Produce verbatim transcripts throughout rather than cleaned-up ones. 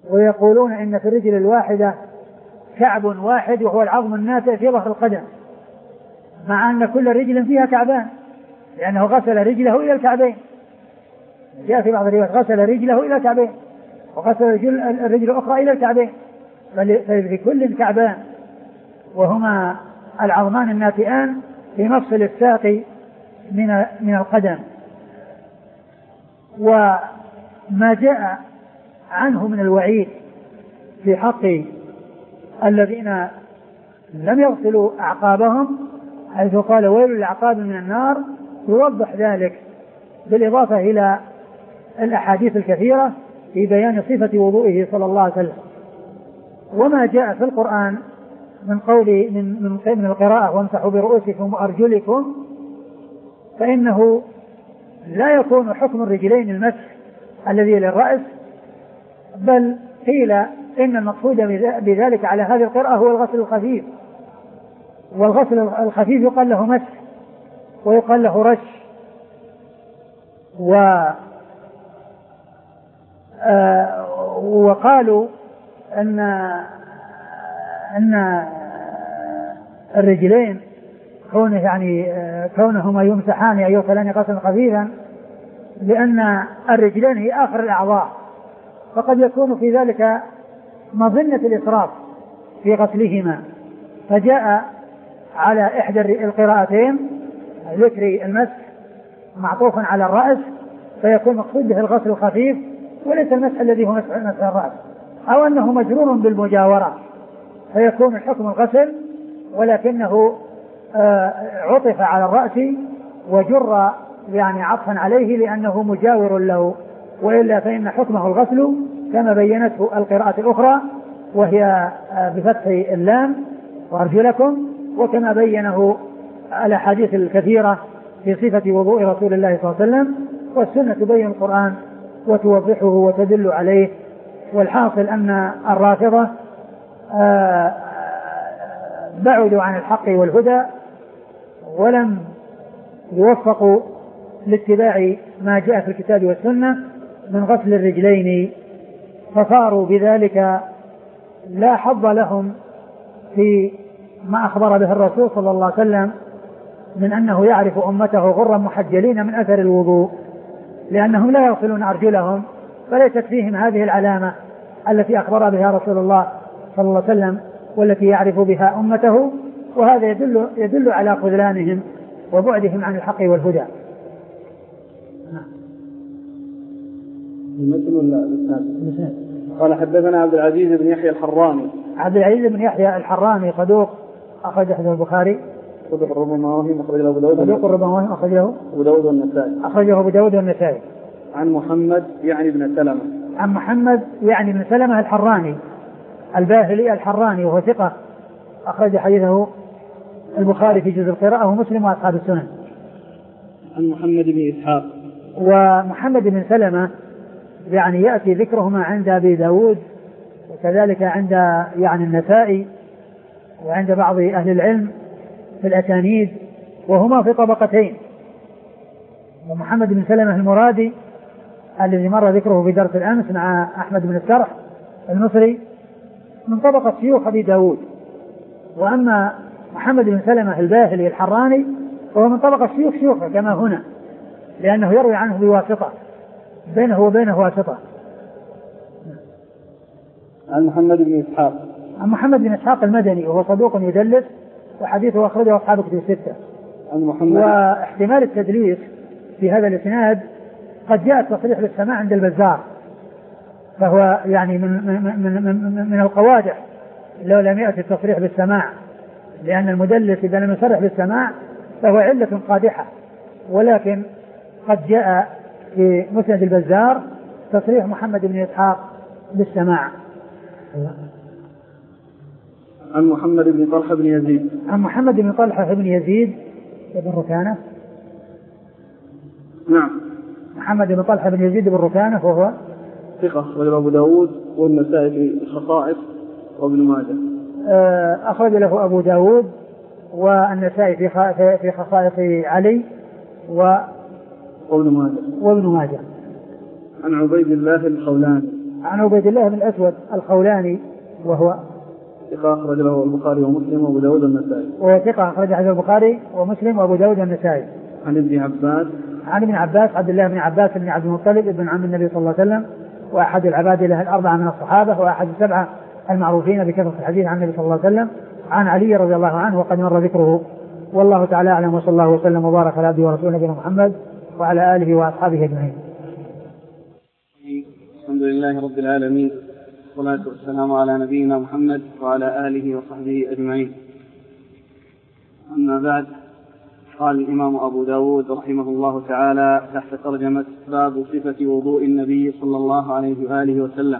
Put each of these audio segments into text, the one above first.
ويقولون إن في الرجل الواحدة كعب واحد وهو العظم الناتئ في ظهر القدم، مع أن كل رجل فيها كعبان، لأنه غسل رجله إلى الكعبين. جاء في بعض الروايات غسل رجله إلى الكعبين، وغسل الرجل الأخرى إلى الكعبين، ففي كل كعبان، وهما العظمان الناتئان في مفصل الساق من من القدم. وما جاء عنه من الوعيد في حق الذين لم يغسلوا أعقابهم، حيث قال ويل للأعقاب من النار، يوضح ذلك بالإضافة إلى الأحاديث الكثيرة في بيان صفة وضوئه صلى الله عليه وسلم. وما جاء في القرآن من قول من من, من القراءة وامسحوا برؤوسكم وأرجلكم، فإنه لا يكون حكم الرجلين المسح الذي للرأس، بل قيل إن المقصود بذلك على هذه القراءة هو الغسل الخفيف، والغسل الخفيف يقال له مسح ويقال له رش. و آه وقالوا أن أن الرجلين كونه يعني كونهما يمسحان أو يغسلان غسلا خفيفا لأن الرجلين هي آخر الأعضاء، فقد يكون في ذلك مظنة الإسراف في غسلهما، فجاء على إحدى القراءتين ذكر المسح معطوفا على الرأس، فيكون مقصود به الغسل الخفيف وليس المسح الذي هو مسح الرأس، أو أنه مجرور بالمجاورة فيكون الحكم الغسل ولكنه عطف على الرأس وجر يعني عطفا عليه لأنه مجاور له، وإلا فإن حكمه الغسل كما بينته القراءة الأخرى وهي بفتح اللام وأرجلكم، وكما بينه الأحاديث الكثيرة في صفة وضوء رسول الله صلى الله عليه وسلم، والسنة تبين القرآن وتوضحه وتدل عليه. والحاصل أن الرافضة بعدوا عن الحق والهدى ولم يوفقوا لاتباع ما جاء في الكتاب والسنة من غسل الرجلين، فصاروا بذلك لا حظ لهم في ما أخبر به الرسول صلى الله عليه وسلم من أنه يعرف أمته غرا محجلين من أثر الوضوء، لأنهم لا يغسلون أرجلهم، فليست فيهم هذه العلامة التي أخبر بها رسول الله صلى الله عليه وسلم والتي يعرف بها أمته، وهذا يدل, يدل على خذلانهم وبعدهم عن الحق والهدى. قال حدثنا عبد العزيز بن يحيى الحراني. عبد العزيز بن يحيى الحراني صدوق أخرج حديث البخاري. صدوق الربما وهم أخرجه أبو داود. صدوق الربما وهم أخرجه أبو داود والنسائي. أخرجه أبو داود والنسائي. عن محمد يعني بن سلمة. عن محمد يعني بن سلمة الحراني الباهلي الحراني، وهو ثقة أخرج حديثه البخاري في جزء القراءة ومسلم وأصحاب السنن. عن محمد بن إسحاق. ومحمد بن سلمة يعني يأتي ذكرهما عند أبي داود وكذلك عند يعني النسائي وعند بعض أهل العلم في الأسانيد، وهما في طبقتين. ومحمد بن سلمة المرادي الذي مر ذكره في درس الأمس مع أحمد بن السرح المصري من طبقة شيوخ أبي داود، وأما محمد بن سلمة الباهلي الحراني وهو من طبقة شيوخ شيوخه كما هنا، لأنه يروي عنه بواسطة بينه وبينه واسطة. عن محمد بن إسحاق. عن محمد بن إسحاق المدني وهو صدوق يدلس وحديثه أخرجه أصحاب كتب الستة. عن محمد. واحتمال التدليس في هذا الإسناد قد جاء التصريح بالسماع عند البزار، فهو يعني من من من من, من القوادح لو لم يأتي التصريح بالسماع، لأن المدلس إذا لم يصرح بالسماع فهو علة قادحة، ولكن قد جاء في مسند البزار تصريح محمد بن إسحاق بالسماع. عن محمد بن طلحة بن يزيد. عن محمد بن طلحة بن يزيد بن ركانة. نعم. محمد بن طلحة بن يزيد بن ركانة وهو ثقة أخرج له أبو داود والنسائي في الخصائص وابن ماجه. أخرج له أبو داود والنسائي في في خصائص علي و وابن ماجه. وابن ماجه. عن عبيد الله الخولاني. عن عبيد الله بن الأسود الخولاني وهو ثقة أخرج له البخاري ومسلم وأبو داود والنسائي. وهو ثقة أخرج له البخاري ومسلم وأبو داود والنسائي. عن ابن عباس عن ابن عباس عبد الله بن عباس بن عبد المطلب ابن عم النبي صلى الله عليه وسلم وأحد العبادلة الأربعة من الصحابة وأحد السبعة المعروفين بكثرة الحديث عن النبي صلى الله عليه وسلم عن علي رضي الله عنه وقد مر ذكره. والله تعالى أعلم وصلى الله وسلم وبارك على عبده ورسوله نبينا محمد وعلى آله وأصحابه أجمعين. الحمد لله رب العالمين والصلاة والسلام على نبينا محمد وعلى آله وصحبه أجمعين. أما بعد، قال الإمام أبو داود رحمه الله تعالى تحت ترجمة باب صفة وضوء النبي صلى الله عليه وآله وسلم.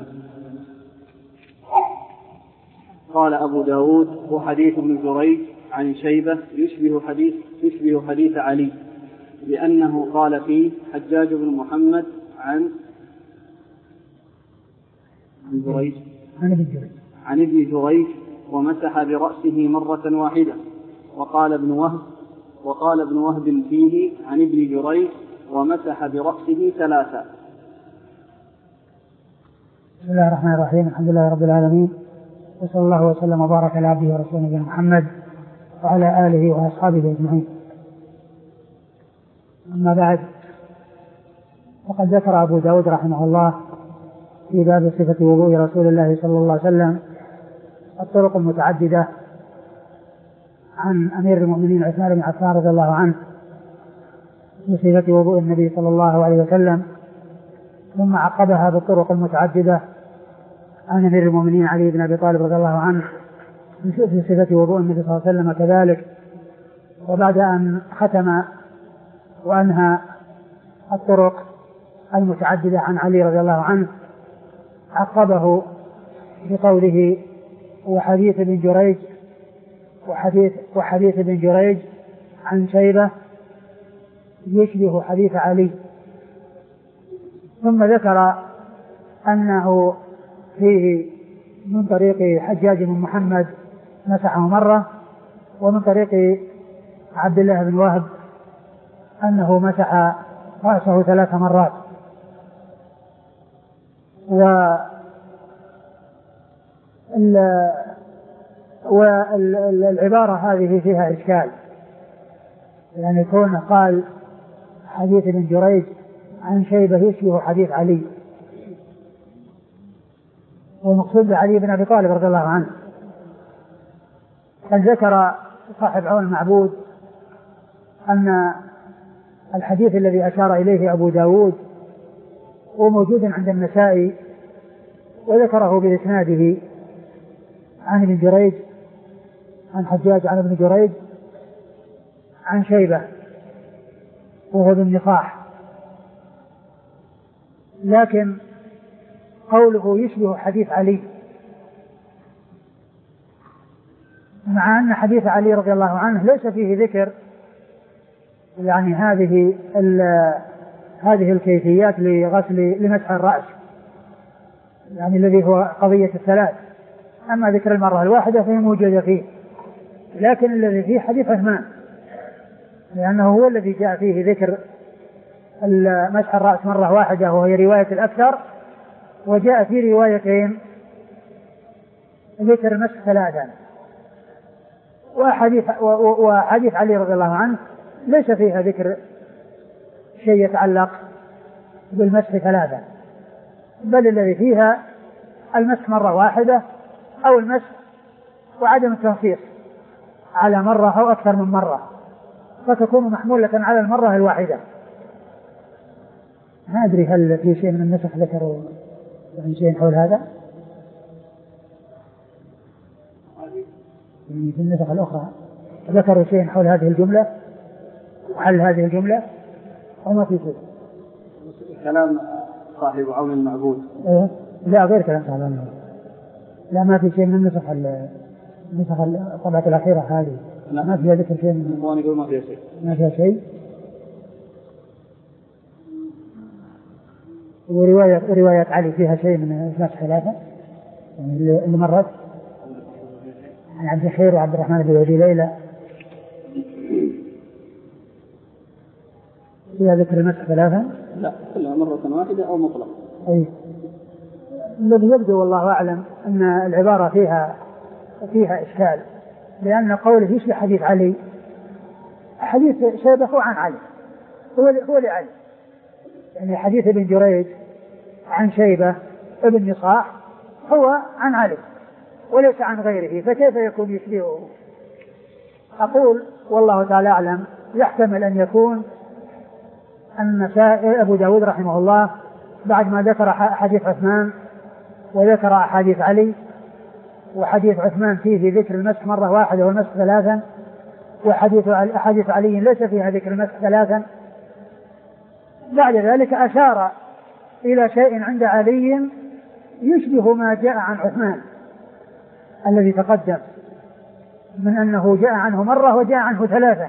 قال أبو داود: وحديث ابن جريج عن شيبة يشبه حديث, يشبه حديث علي، لأنه قال فيه حجاج بن محمد عن عن جريج عن ابن جريج ومسح برأسه مرة واحدة. وقال ابن وهب وقال ابن وهب فيه عن ابن جريج ومسح برأسه ثلاثة. بسم الله الرحمن الرحيم. الحمد لله رب العالمين، وصلى الله وسلم وبارك على عبده ورسوله محمد وعلى آله وأصحابه أجمعين. أما بعد، وقد ذكر أبو داود رحمه الله في باب صفة وضوء رسول الله صلى الله عليه وسلم الطرق المتعددة عن أمير المؤمنين عثمان بن عفان رضي الله عنه في صفة وضوء النبي صلى الله عليه وسلم، ثم عقبها بالطرق المتعددة عن أمير المؤمنين علي بن أبي طالب رضي الله عنه في صفة وضوء النبي صلى الله عليه وسلم كذلك. وبعد أن ختم وأنهى الطرق المتعددة عن علي رضي الله عنه عقبه بقوله: وحديث ابن جريج وحديث, وحديث ابن جريج عن شيبة يشبه حديث علي. ثم ذكر أنه فيه من طريق حجاج بن محمد مسحه مرة، ومن طريق عبد الله بن وهب أنه مسح رأسه ثلاث مرات. والعبارة هذه فيها إشكال، يعني كون قال حديث ابن جريج عن شيبة يشبه حديث علي، والمقصود علي بن أبي طالب رضي الله عنه. قد ذكر صاحب عون المعبود أن الحديث الذي أشار إليه أبو داود وموجود عند النسائي وذكره بإسناده عن ابن جريج عن حجاج عن ابن جريج عن شيبة وهو بالنقاح، لكن قوله يشبه حديث علي مع أن حديث علي رضي الله عنه ليس فيه ذكر يعني هذه هذه الكيفيات لغسل لمسح الرأس، يعني الذي هو قضية الثلاث. أما ذكر المرة الواحدة فهي موجودة فيه، لكن الذي فيه حديث عثمان، لأنه هو الذي جاء فيه ذكر مسح الرأس مرة واحدة وهي رواية الأكثر، وجاء في روايتين ذكر مسح ثلاثا. وحديث, وحديث علي رضي الله عنه ليس فيها ذكر شيء يتعلق بالمسح ثلاثا، بل الذي فيها المسح مرة واحدة أو المسح وعدم التنصيص على مرة أو أكثر من مرة، فتكون محمولة على المرة الواحدة. ما أدري هل في شيء من النسخ ذكروا يعني شيء حول هذا؟ يعني في النسخ الأخرى ذكروا شيء حول هذه الجملة وحل هذه الجملة أو ما في شيء؟ كلام صاحب عون المعبود. إيه؟ لا، غير كلام صاحب عون المعبود. لا، ما في شيء من النسخ النسخ الطبعة الأخيرة هذه. لا. ما فيها ذكر شيء من إخواني يقول ما فيها شيء. ما فيها شيء. ورواية رواية علي فيها شيء من مسح ثلاثة يعني اللي مرت عن عبد الخير وعبد الرحمن بن أبي ليلى فيها ذكر المسح ثلاثة. لا، كلها مرة واحدة أو مطلق. أي الذي يبدو والله أعلم أن العبارة فيها فيها إشكال، لأن قوله يشبه حديث علي، حديث شيبة هو عن علي، هو هو لعلي، يعني حديث ابن جريج عن شيبة ابن نصاح هو عن علي وليس عن غيره، فكيف يكون يشبهه؟ أقول والله تعالى أعلم يحتمل أن يكون أن أبو داود رحمه الله بعد ما ذكر حديث عثمان وذكر أحاديث علي، وحديث عثمان فيه ذكر المسح مرة واحدة والمسح ثلاثا، وحديث أحاديث علي ليس فيها ذكر المسح ثلاثا، بعد ذلك أشار إلى شيء عند علي يشبه ما جاء عن عثمان الذي تقدم من أنه جاء عنه مرة وجاء عنه ثلاثة،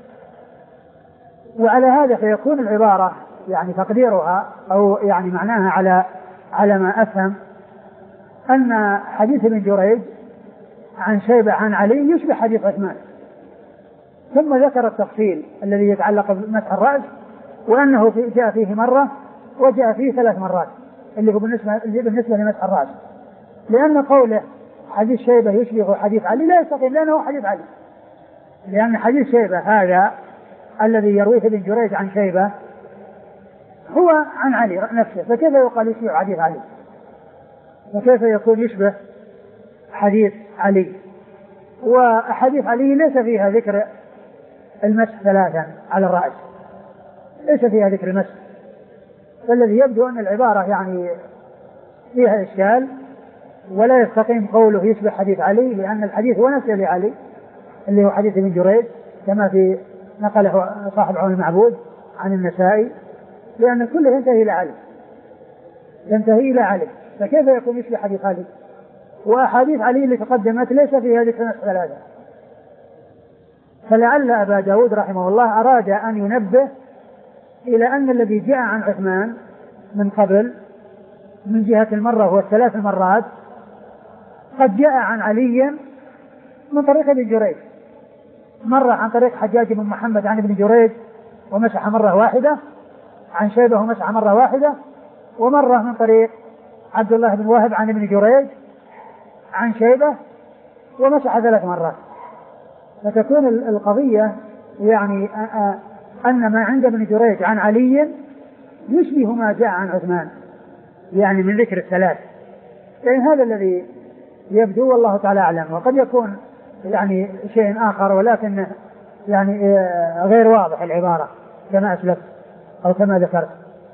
وعلى هذا فيكون العبارة يعني تقديرها أو يعني معناها على على ما أفهم أن حديث ابن جريج عن شيبة عن علي يشبه حديث عثمان، ثم ذكر التفصيل الذي يتعلق بمسح الرأس وأنه جاء فيه مرة وجاء فيه ثلاث مرات اللي هو بالنسبة, بالنسبة لمسح الرأس، لأن قوله حديث شيبة يشبه حديث علي لا يستقيم لأنه حديث علي، لأن حديث شيبة هذا الذي يرويه ابن جريج عن شيبة هو عن علي نفسه، فكيف يقال يشبه حديث علي؟ وكيف يكون يشبه حديث علي؟ وحديث علي ليس فيها ذكر المسح ثلاثا على الرأس، ليس فيها ذكر المسح، فالذي يبدو أن العبارة يعني فيها إشكال ولا يستقيم قوله يشبه حديث علي، لأن الحديث هو نفسه لعلي اللي هو حديث ابن جريج كما في نقله صاحب عون المعبود عن النسائي، لأن كله ينتهي إلى علي ينتهي إلى علي، فكيف يكون يشبه حديث علي؟ وأحاديث علي اللي تقدمت ليس فيها ذكر مسح ثلاثة، فلعل أبا داود رحمه الله أراد أن ينبه إلى أن الذي جاء عن عثمان من قبل من جهة المرة هو الثلاث مرات قد جاء عن علي من طريق ابن جريج، مرة عن طريق حجاج بن محمد عن ابن جريج ومسح مرة واحدة، عن شيبة ومسح مرة واحدة، ومرة من طريق عبد الله بن وهب عن ابن جريج عن شيبة ومسح ثلاث مرات، فتكون القضية يعني أن ما عند ابن جريج عن علي يشبه ما جاء عن عثمان يعني من ذكر الثلاث، يعني هذا الذي يبدو والله تعالى أعلم، وقد يكون يعني شيء آخر ولكن يعني غير واضح العبارة كما أسلفت أو كما ذكرت،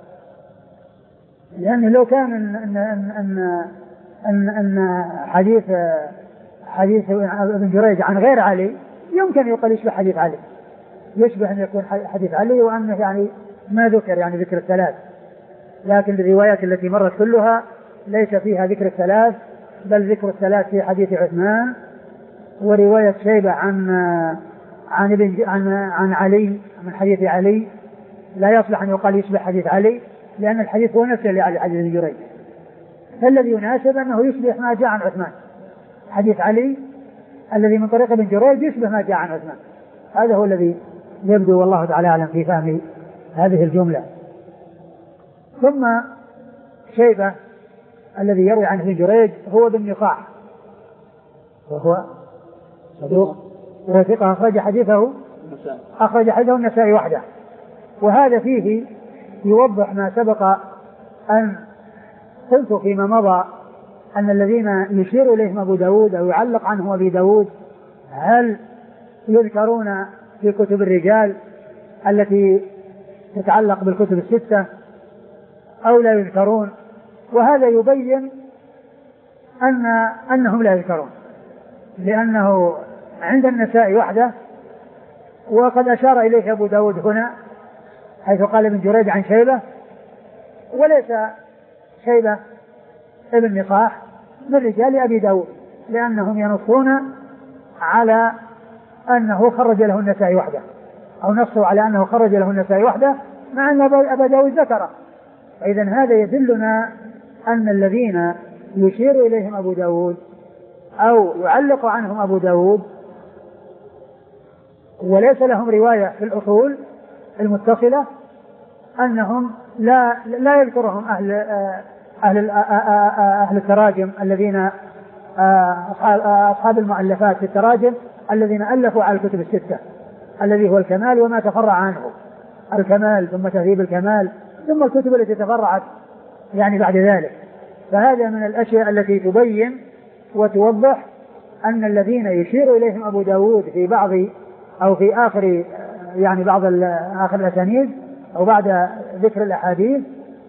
لأنه لو كان أن أن أن أن, أن حديث حديث ابن جريج عن غير علي يمكن يقال يشبه حديث علي، يشبه أن يكون حديث علي وأنه يعني ما ذكر يعني ذكر الثلاث، لكن الروايات التي مرت كلها ليس فيها ذكر الثلاث، بل ذكر الثلاث في حديث عثمان، ورواية شيبة عن عن ابن عن عن علي من حديث علي لا يصلح أن يقال يشبه حديث علي، لأن الحديث هو نفسه لعلي حديث ابن جريج، فالذي يناسب أنه يشبه ما جاء عن عثمان، حديث علي الذي من طريق ابن جريج يشبه ما جاء عن عثمان، هذا هو الذي يبدو والله تعالى أعلم في فهم هذه الجملة. ثم شيبة الذي يروي عن ابن جريج هو بن نصاح وهو صدوق وثقة أخرج حديثه أخرج حديثه النسائي وحده، وهذا فيه يوضح ما سبق أن قلت فيما مضى أن الذين يشير إليهم أبو داود أو يعلق عنه أبي داود هل يذكرون في كتب الرجال التي تتعلق بالكتب الستة أو لا يذكرون، وهذا يبين أن أنهم لا يذكرون، لأنه عند النسائي وحده، وقد أشار إليه أبو داود هنا حيث قال ابن جريج عن شيبة، وليس شيبة ابن نصاح من رجال أبي داود، لأنهم ينصون على أنه خرج له النسائي وحده، أو نصوا على أنه خرج له النسائي وحده مع أن أبا داود ذكره، فإذا هذا يدلنا أن الذين يشير إليهم أبو داود أو يعلق عنهم أبو داود وليس لهم رواية في الأصول المتصلة أنهم لا لا يذكرهم أهل أهل, أهل التراجم الذين أصحاب المؤلفات في التراجم الذين ألفوا على الكتب الستة الذي هو الكمال وما تفرع عنه، الكمال ثم تهذيب الكمال ثم الكتب التي تفرعت يعني بعد ذلك. فهذا من الأشياء التي تبين وتوضح أن الذين يشير إليهم أبو داود في بعض أو في آخر يعني بعض آخر الأسانيد أو بعد ذكر الأحاديث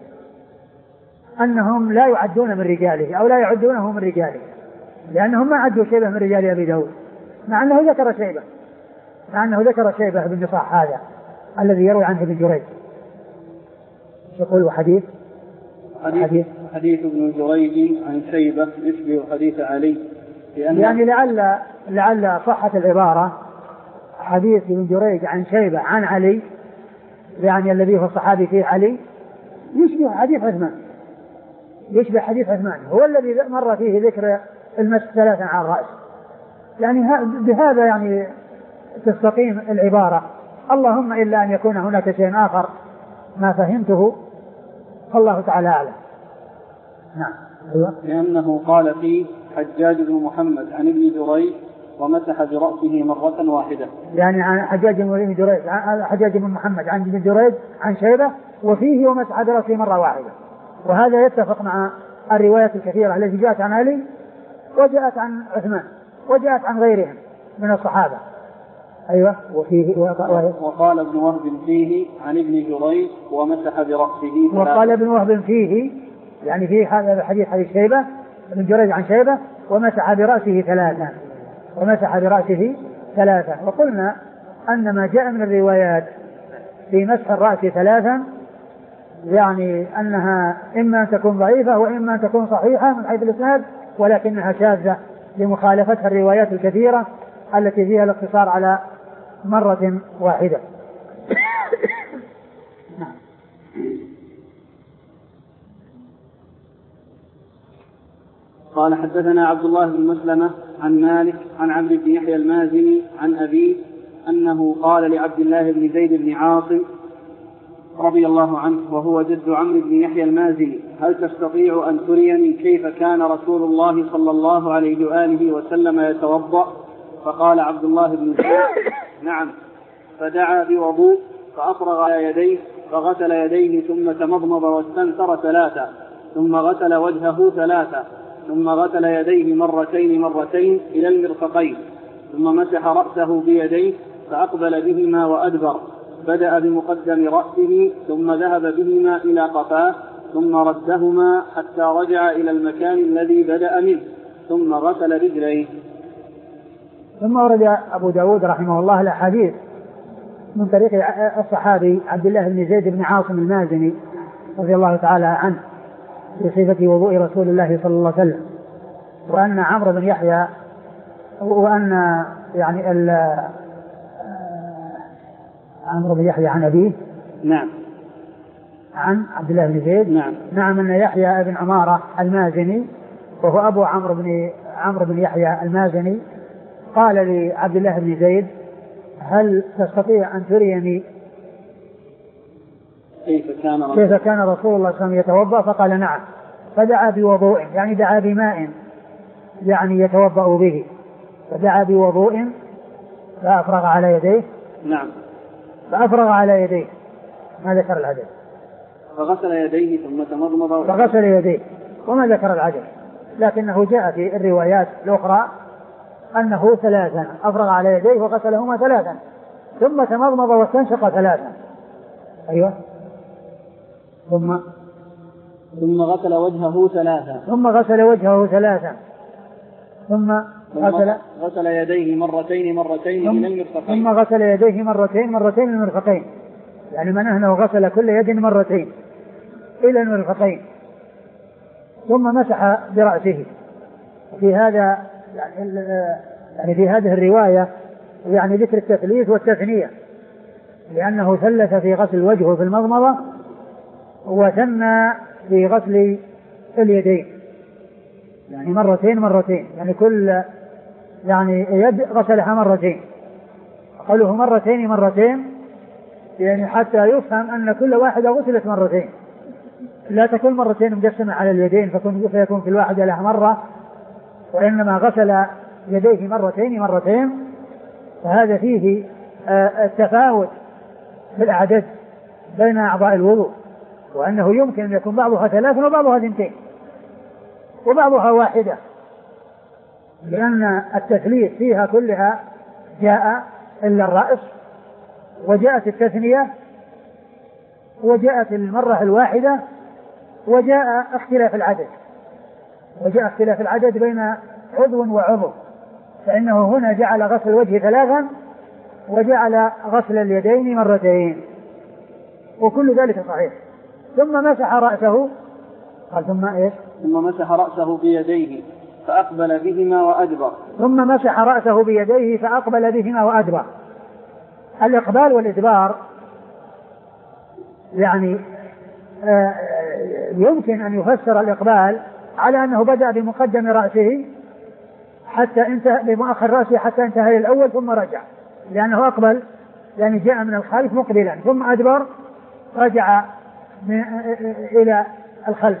أنهم لا يعدون من رجاله أو لا يعدونه من رجاله، لأنهم ما عدوا شيبة من رجال أبي داود، مع أنه ذكر شيبة مع أنه ذكر شيبة بن نصاح هذا الذي يروي عنه ابن جريج. يقول حديث حديث حديث ابن جريج عن شيبة يشبه حديث علي، يعني لعل لعل صحة العبارة حديث ابن جريج عن شيبة عن علي، يعني الذي هو الصحابي فيه علي، يشبه حديث عثمان يشبه حديث عثمان هو الذي مر فيه ذكر المس ثلاثا على الرأس. يعني بهذا يعني تستقيم العبارة، اللهم إلا أن يكون هناك شيء آخر ما فهمته فالله تعالى أعلم. نعم. أيوة. لأنه قال فيه حجاج بن محمد عن ابن جريج ومسح برأسه مرة واحدة، يعني عن حجاج بن جريج حجاج بن محمد عن ابن جريج عن شيبة وفيه ومسح برأسه مرة واحدة، وهذا يتفق مع الروايات الكثيرة التي جاءت عن علي وجاءت عن عثمان وجاءت عن غيرهم من الصحابة. أيوة. وفيه وقال ابن وهب فيه عن ابن جريج ومسح برأسه. وقال ابن وهب فيه يعني فيه هذا الحديث حديث شيبة ابن جريج عن شيبة ومسح برأسه ثلاثا ومسح برأسه ثلاثا وقلنا أن ما جاء من الروايات في مسح الرأس ثلاثا يعني أنها إما أن تكون ضعيفة وإما أن تكون صحيحة من حيث الإسناد، ولكنها شاذة لمخالفتها الروايات الكثيرة التي فيها الاقتصار على مرة واحدة. قال حدثنا عبد الله بن مسلمة عن مالك عن عمرو بن يحيى المازني عن أبيه أنه قال لعبد الله بن زيد بن عاصم رضي الله عنه وهو جد عمرو بن يحيى المازني: هل تستطيع أن تريني كيف كان رسول الله صلى الله عليه وآله وسلم يتوضأ؟ فقال عبد الله بن زيد: نعم. فدعا بوضوء فأفرغ على يديه فغسل يديه ثم تمضمض واستنثر ثلاثة ثم غسل وجهه ثلاثة ثم غسل يديه مرتين مرتين إلى المرفقين ثم مسح رأسه بيديه فأقبل بهما وأدبر، بدأ بمقدم رأسه ثم ذهب بهما إلى قفاه ثم ردهما حتى رجع إلى المكان الذي بدأ منه ثم غسل رجليه. ثم ورد أبو داود رحمه الله الأحاديث من طريق الصحابي عبد الله بن زيد بن عاصم المازني رضي الله تعالى عنه في صفة وضوء رسول الله صلى الله عليه وسلم، وأن عمرو بن يحيى وأن يعني عمرو بن يحيى عن أبيه نعم عن عبد الله بن زيد نعم نعم أن يحيى بن عمارة المازني وهو أبو عمرو بن عمرو بن يحيى المازني قال لعبد الله بن زيد: هل تستطيع أن تريني كيف كان رسول, كيف كان رسول الله صلى الله عليه وسلم يتوضأ؟ فقال: نعم. فدعا بوضوء يعني دعا بماء يعني يتوضأ به، فدعا بوضوء فأفرغ على يديه. نعم. فأفرغ على يديه، ما ذكر العدد. فغسل يديه ثم تمضمض فغسل يديه وما ذكر العدد، لكنه جاء في الروايات الأخرى أنه ثلاثا، أفرغ على يديه وغسلهما ثلاثا ثم تمضمض واستنشق ثلاثا. أيوة. ثم ثم غسل وجهه ثلاثا ثم غسل وجهه ثلاثا ثم غسل غسل يديه مرتين مرتين من المرفقين ثم غسل يديه مرتين مرتين من المرفقين، يعني من أنه غسل كل يد مرتين إلى المرفقين ثم مسح برأسه. في هذا يعني في هذه الرواية يعني ذكر التثليث والتثنية، لأنه ثلث في غسل الوجه في المضمضة وثنى في غسل اليدين، يعني مرتين مرتين، يعني كل يعني يد غسلها مرتين. قوله مرتين مرتين يعني حتى يفهم أن كل واحدة غسلت مرتين، لا تكون مرتين مجسمة على اليدين فيكون في الواحدة لها مرة، وإنما غسل يديه مرتين مرتين، فهذا فيه التفاوت في الأعداد بين أعضاء الوضوء، وأنه يمكن أن يكون بعضها ثلاث وبعضها اثنتين وبعضها واحدة، لأن التثليث فيها كلها جاء إلا الرأس، وجاءت التثنية، وجاءت المرة الواحدة، وجاء اختلاف العدد وجاء اختلاف العدد بين عضو وعضو، فإنه هنا جعل غسل الوجه ثلاثا وجعل غسل اليدين مرتين، وكل ذلك صحيح. ثم مسح رأسه، قال ثم إيش؟ ثم مسح رأسه بيديه فأقبل بهما وأدبر. ثم مسح رأسه بيديه فأقبل بهما وأدبر. الإقبال والإدبار يعني آه يمكن أن يفسر الإقبال على أنه بدأ بمقدم رأسه حتى انتهى بمؤخر رأسه حتى انتهى الأول ثم رجع، لأنه أقبل يعني جاء من الخلف مقبلا، ثم أدبر رجع إلى الخلف.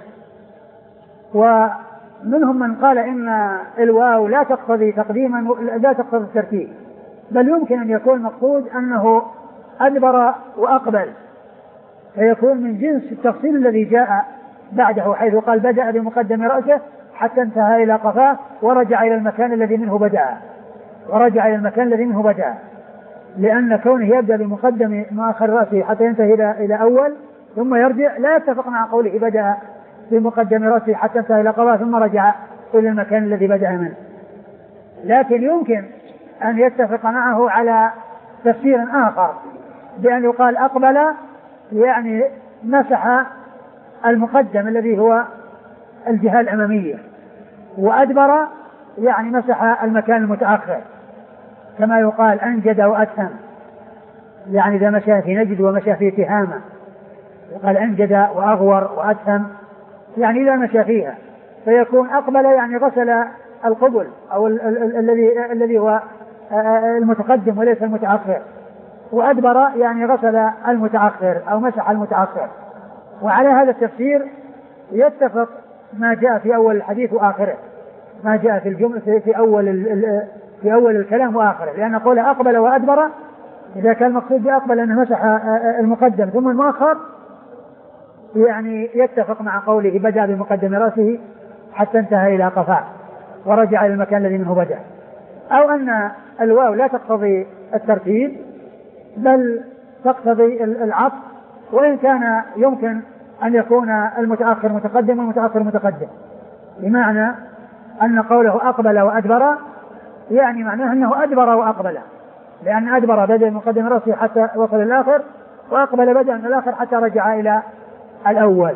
ومنهم من قال إن الواو لا تقتضي تقديما لا تقتضي الترتيب، بل يمكن أن يكون المقصود أنه أدبر وأقبل، فيكون من جنس التفصيل الذي جاء بعده، حيث قال بدأ بمقدم رأسه حتى انتهى إلى قفاه ورجع إلى المكان الذي منه بدأ ورجع إلى المكان الذي منه بدأ لأن كونه يبدأ بمقدم مؤخر رأسه حتى ينتهي إلى إلى أول ثم يرجع لا يتفق مع قوله بدأ بمقدم رأسه حتى انتهى إلى قفاه ثم رجع إلى المكان الذي بدأ منه. لكن يمكن أن يتفق معه على تفسير آخر بأن يقال أقبل يعني مسح المقدم الذي هو الجهة الأمامية، وأدبر يعني مسح المكان المتأخر، كما يقال أنجد وأتهم، يعني إذا مشى في نجد ومشى في تهامة يقال أنجد وأغور وأتهم، يعني إذا مشى فيها، فيكون أقبل يعني غسل القبل أو الذي الذي هو المتقدم وليس المتأخر، وأدبر يعني غسل المتأخر أو مسح المتأخر. وعلى هذا التفسير يتفق ما جاء في أول الحديث وآخره، ما جاء في الجملة في أول في أول الكلام وآخره، لأن قوله أقبل وأدبر إذا كان المقصود بأقبل أنه مسح المقدم ثم المؤخر يعني يتفق مع قوله بدأ بمقدم رأسه حتى انتهى إلى قفاه ورجع إلى المكان الذي منه بدأ، أو أن الواو لا تقتضي الترتيب بل تقتضي العطف، وإن كان يمكن أن يكون المتأخر متقدم والمتأخر متقدم، بمعنى أن قوله أقبل وأدبر يعني معناه أنه أدبر وأقبل، لأن أدبر بدأ مقدم رأسه حتى وصل الآخر، وأقبل بدأ من الآخر حتى رجع إلى الأول.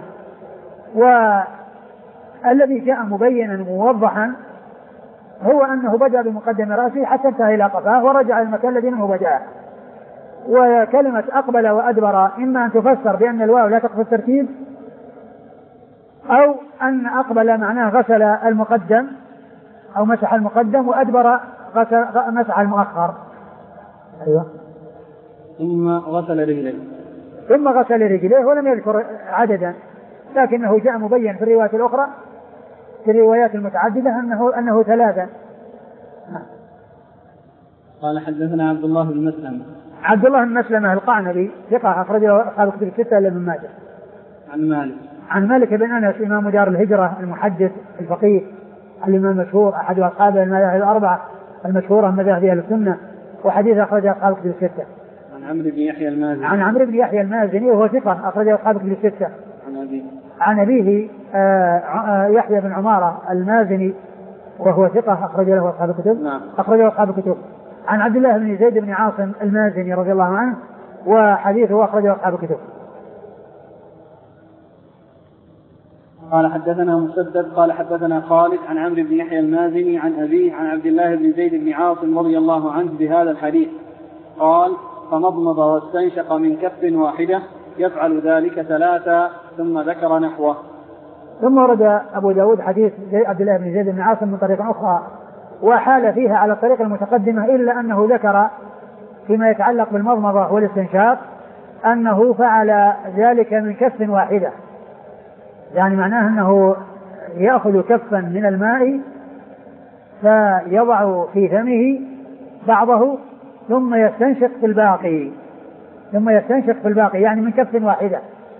والذي جاء مبينا موضحا هو أنه بدأ بمقدم رأسه حتى انتهى إلى قفاه ورجع إلى المكان الذي منه بدأ. وكلمة أقبل وأدبر إما أن تفسر بأن الواو لا تقصد الترتيب، أو أن أقبل معناه غسل المقدم أو مسح المقدم، وأدبر غسل مسح المؤخر. أيوة. ثم غسل رجليه ثم غسل رجليه ولم يذكر عددا، لكنه جاء مبين في الروايات الأخرى في الروايات المتعددة أنه أنه ثلاثا. قال حدثنا عبد الله بن مسلمة. عبد الله بن مسلمة القعنبي ثقة أخرجه أصحاب الكتب الستة إلا ابن ماجه. عن مالك. عن مالك بن أنس إمام دار الهجرة المحدث الفقيه الإمام المشهور أحد أصحاب المذاهب الأربعة المشهورة من مذاهب أهل السنة، وحديث أخرجه أصحاب الكتب الستة. عن عمرو بن يحيى المازني. عن عمرو بن يحيى المازني وهو ثقة أخرجه أصحاب الكتب الستة. عن أبيه. عن أبيه آه يحيى بن عمارة المازني وهو ثقة أخرج له أصحاب الكتب. نعم. أخرجه أصحاب الكتب. عن عبد الله بن زيد بن عاصم المازني رضي الله عنه وحديثه أخرجه أصحاب الكتب. قال حدثنا مسدد قال حدثنا خالد عن عمرو بن يحيى المازني عن أبيه عن عبد الله بن زيد بن عاصم رضي الله عنه بهذا الحديث قال فمضمض واستنشق من كف واحدة يفعل ذلك ثلاثا ثم ذكر نحوه. ثم ورد أبو داود حديث عبد الله بن زيد بن عاصم من طريق أخرى وحال فيها على الطريق المتقدمة، إلا أنه ذكر فيما يتعلق بالمضمضة والاستنشاق أنه فعل ذلك من كف واحدة، يعني معناه أنه يأخذ كفا من الماء فيضع في فمه بعضه ثم يستنشق في الباقي ثم يستنشق في الباقي يعني من كف واحدة،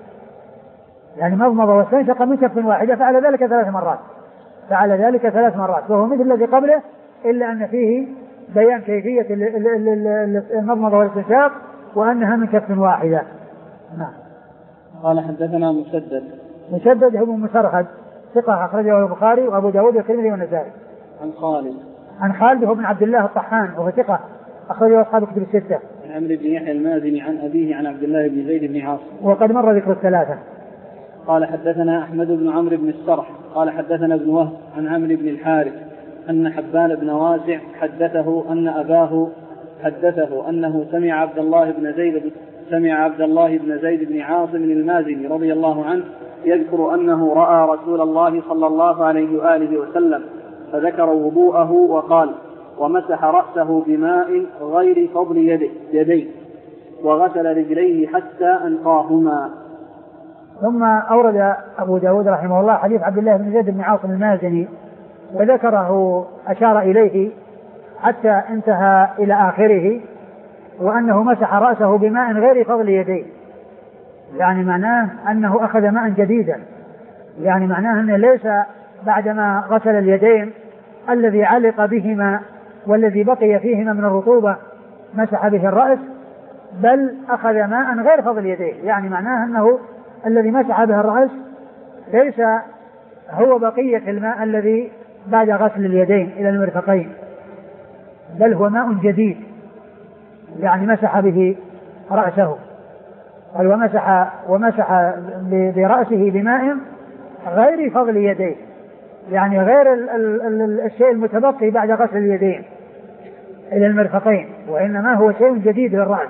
يعني مضمض واستنشق من كف واحدة، فعل ذلك ثلاث مرات فعل ذلك ثلاث مرات وهو مثل الذي قبله، إلا أن فيه بيان كيفية المضمض والاستنشاق وأنها من كف واحدة. نعم. قال حدثنا مسدد مسدد هو مسرحد ثقة أخرجه البخاري وأبو داود والترمذي والنسائي. عن خالد عن خالد هو بن عبد الله الطحان وهو ثقة أخرجه أصحاب الكتب الستة. عن عمرو بن يحيى المازني عن أبيه عن عبد الله بن زيد بن عاصم وقد مر ذكر الثلاثة. قال حدثنا أحمد بن عمرو بن السرح قال حدثنا ابن وهب عن عمرو بن الحارث أن حبان بن واسع حدثه أن أباه حدثه أنه سمع عبد الله بن زيد سمع عبد الله بن زيد بن عاصم المازني رضي الله عنه يذكر أنه رأى رسول الله صلى الله عليه وآله وسلم فذكر وضوءه وقال ومسح رأسه بماء غير فضل يديه وغسل رجليه حتى أنقاهما. ثم أورد أبو داود رحمه الله حديث عبد الله بن زيد بن عاصم المازني وذكره أشار إليه حتى انتهى إلى آخره وأنه مسح رأسه بماء غير فضل يديه، يعني معناه أنه أخذ ماء جديدا، يعني معناه أنه ليس بعدما غسل اليدين الذي علق بهما والذي بقي فيهما من الرطوبة مسح به الرأس، بل أخذ ماء غير فضل يديه، يعني معناه أنه الذي مسح به الرأس ليس هو بقية الماء الذي بعد غسل اليدين إلى المرفقين، بل هو ماء جديد، يعني مسح به رأسه. قال ومسح ومسح برأسه بماء غير فضل يديه، يعني غير ال ال ال الشيء المتبقي بعد غسل اليدين إلى المرفقين، وإنما هو شيء جديد للرأس.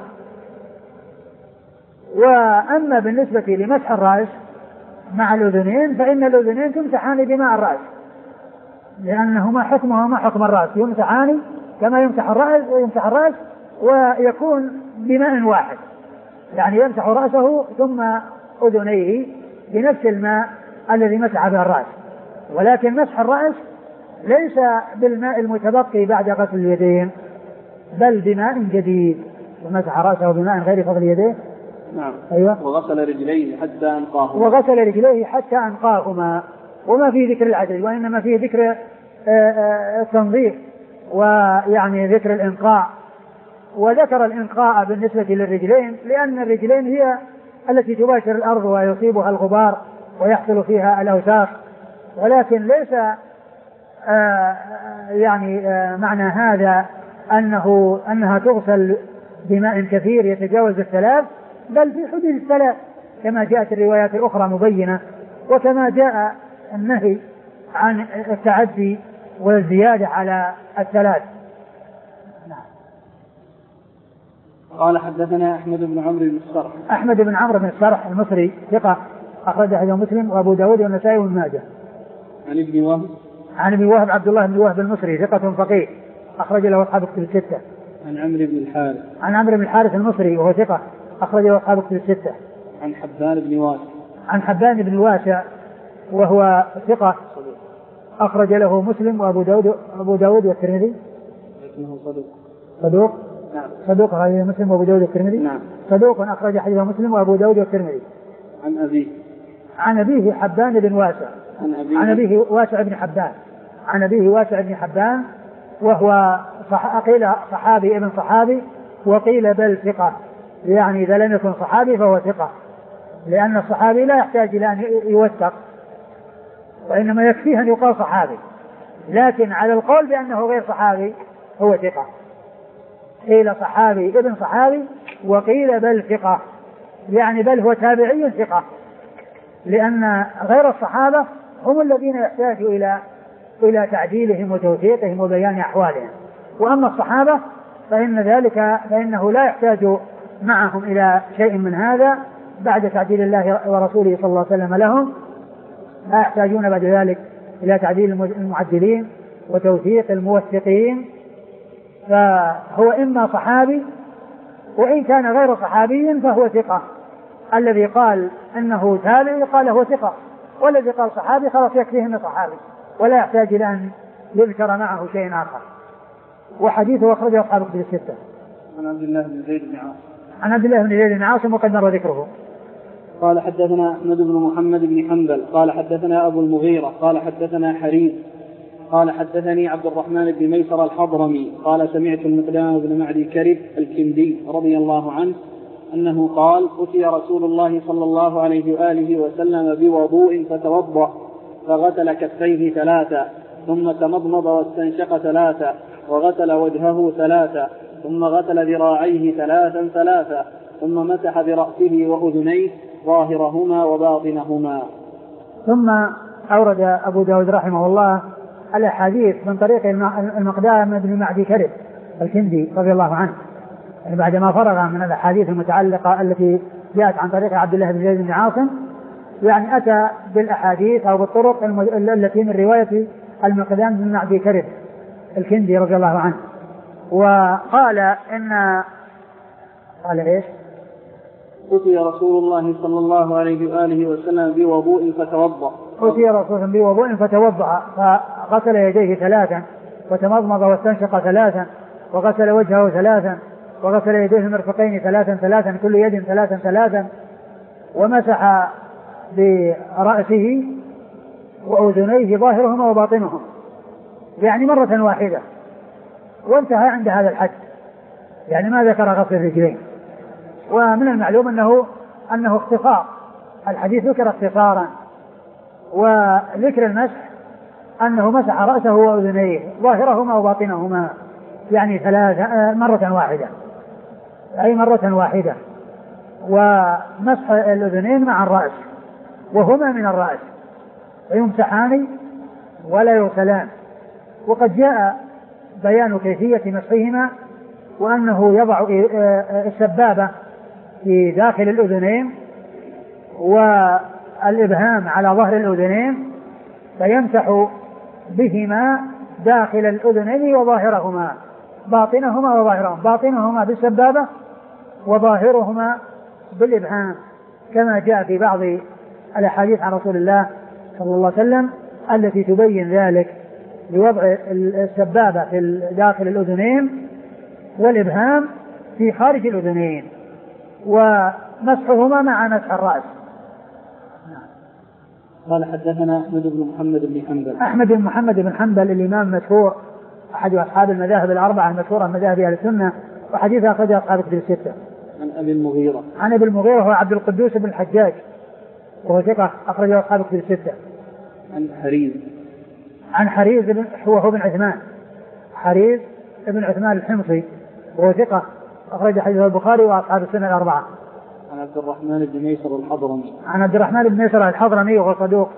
وأما بالنسبة لمسح الرأس مع الأذنين فإن الأذنين تمسحان بماء الرأس، لأنهما حكمهما حكم الرأس، يمسحان كما يمسح الرأس يمسح الرأس ويكون بماء واحد، يعني يمسح رأسه ثم أذنيه بنفس الماء الذي مسح به الرأس، ولكن مسح الرأس ليس بالماء المتبقي بعد غسل اليدين بل بماء جديد، ومسح رأسه بماء غير فضل يديه. نعم. أيوة. وغسل رجليه حتى أنقاهما وغسل رجليه حتى أنقاهما، وما فيه ذكر العدل وإنما فيه ذكر التنظيف ويعني ذكر الإنقاء. وذكر الإنقاء بالنسبة للرجلين لأن الرجلين هي التي تباشر الأرض ويصيبها الغبار ويحصل فيها الأوساخ، ولكن ليس آآ يعني آآ معنى هذا أنه أنها تغسل بماء كثير يتجاوز الثلاث، بل في حدود الثلاث كما جاءت الروايات الأخرى مبينة، وكما جاء النهي عن التعدي والزيادة على الثلاث. قال حدثنا أحمد بن عمرو بن السرح أحمد بن عمرو بن السرح المصري ثقة أخرج حديثه مسلم وأبو داود والنسائي وابن ماجه. عن ابن وهب عن ابن وهب عبد الله بن وهب المصري ثقة فقيه أخرج له أصحاب الكتب الستة. عن عمرو بن الحارث عن عمرو بن الحارث المصري وهو ثقة أخرج له أصحاب الكتب الستة. عن حبان بن واسع عن حبان بن واسع وهو ثقة أخرج له مسلم وأبو داود أبو داود والترمذي. لكنه صدوق صدوق نعم. صدوق أخرج مسلم وأبو داود والترمذي. نعم. صدوق أخرج حديثه مسلم وأبو داود والترمذي. عن أبيه عن أبيه حبان بن واسع عن أبيه, عن أبيه واسع بن حبان عن أبيه واسع بن حبان وهو صح... قيل صحابي ابن صحابي وقيل بل ثقة، يعني إذا لم يكن صحابي فهو ثقة، لأن الصحابي لا يحتاج إلى أن يوثق وإنما يكفيه أن يقال صحابي، لكن على القول بأنه غير صحابي هو ثقة. قيل صحابي ابن صحابي وقيل بل ثقة، يعني بل هو تابعي ثقة، لأن غير الصحابة هم الذين يحتاجوا إلى إلى تعديلهم وتوثيقهم وبيان أحوالهم، وأما الصحابة فإن ذلك فإنه لا يحتاج معهم إلى شيء من هذا بعد تعديل الله ورسوله صلى الله عليه وسلم لهم، لا يحتاجون بعد ذلك إلى تعديل المعدلين وتوثيق الموثقين، فهو إما صحابي وإن كان غير صحابي فهو ثقة. الذي قال أنه تابعي قال هو ثقة، والذي قال صحابي خلاص يكفيه انه صحابي ولا يحتاج الى ان يذكر معه شيء اخر. وحديثه اخرجه اصحاب الكتب الستة. عن عبد الله بن زيد بن عاصم. عن عبد الله بن زيد بن عاصم وقد مر ذكره. قال حدثنا أحمد بن محمد بن حنبل قال حدثنا أبو المغيرة قال حدثنا حريز قال حدثني عبد الرحمن بن ميسر الحضرمي قال سمعت المقدام بن معدي كرب الكندي رضي الله عنه أنه قال أتي رسول الله صلى الله عليه وآله وسلم بوضوء فتوضأ فغسل كفيه ثلاثا ثم تمضمض واستنشق ثلاثا وغسل وجهه ثلاثا ثم غسل ذراعيه ثلاثا ثلاثا ثم مسح برأسه وأذنيه ظاهرهما وباطنهما. ثم أورد أبو داود رحمه الله الأحاديث من طريق المقدام بن معدي كرب الكندي رضي الله عنه، يعني بعدما فرغ من الأحاديث المتعلقة التي جاءت عن طريق عبد الله بن زيد بن عاصم، يعني أتى بالأحاديث أو بالطرق التي من رواية المقدام بن معدي كرب الكندي رضي الله عنه. وقال إن قال إيش؟ أتي رسول الله صلى الله عليه وآله وسلم بوضوء فتوضأ. أتي رسول الله بوضوء فتوضأ فغسل يديه ثلاثا وتمضمض واستنشق ثلاثا وغسل وجهه ثلاثا وغسل يديه المرفقين ثلاثا ثلاثا كل يد ثلاثا ثلاثا ومسح برأسه وأذنيه ظاهرهما وباطنهما، يعني مرة واحدة، وانتهى عند هذا الحد، يعني ما ذكر غسل الرجلين. ومن المعلوم أنه أنه اختصار، الحديث ذكر اختصارا، وذكر المسح أنه مسح رأسه وأذنيه ظاهرهما وباطنهما، يعني ثلاثة مرة واحدة، أي مرة واحدة، ومسح الأذنين مع الرأس وهما من الرأس ويمسحان ولا يغسلان. وقد جاء بيان كيفية مسحهما، وأنه يضع السبابة في داخل الأذنين والإبهام على ظهر الأذنين فيمسح بهما داخل الأذنين وظاهرهما، باطنهما وظاهرهما، باطنهما بالسبابة وظاهرهما بالإبهام، كما جاء في بعض الأحاديث عن رسول الله صلى الله عليه وسلم التي تبين ذلك، بوضع السبابة في داخل الأذنين والإبهام في خارج الأذنين ومسحهما مع مسح الرأس. قال حدثنا أحمد بن محمد بن حنبل. أحمد بن محمد بن حنبل الإمام مشهور، أحد أصحاب المذاهب الأربعة المشهورة من مذاهب أهل السنة، وحديثه أخرجه أصحاب الكتب الستة. عن أبي المغيرة. عن أبي المغيرة هو عبد القدوس بن الحجاج وهو ثقة أخرجه أصحاب الكتب الستة. عن حريز. عن حريز بن هو هو بن عثمان، حريز بن عثمان الحمصي وهو ثقة أخرج حديثه البخاري وأصحاب السنة الأربعة. عن عبد الرحمن بن ميسر الحضرمي. عن عبد الرحمن بن ميسر الحضرمي وهو صدوق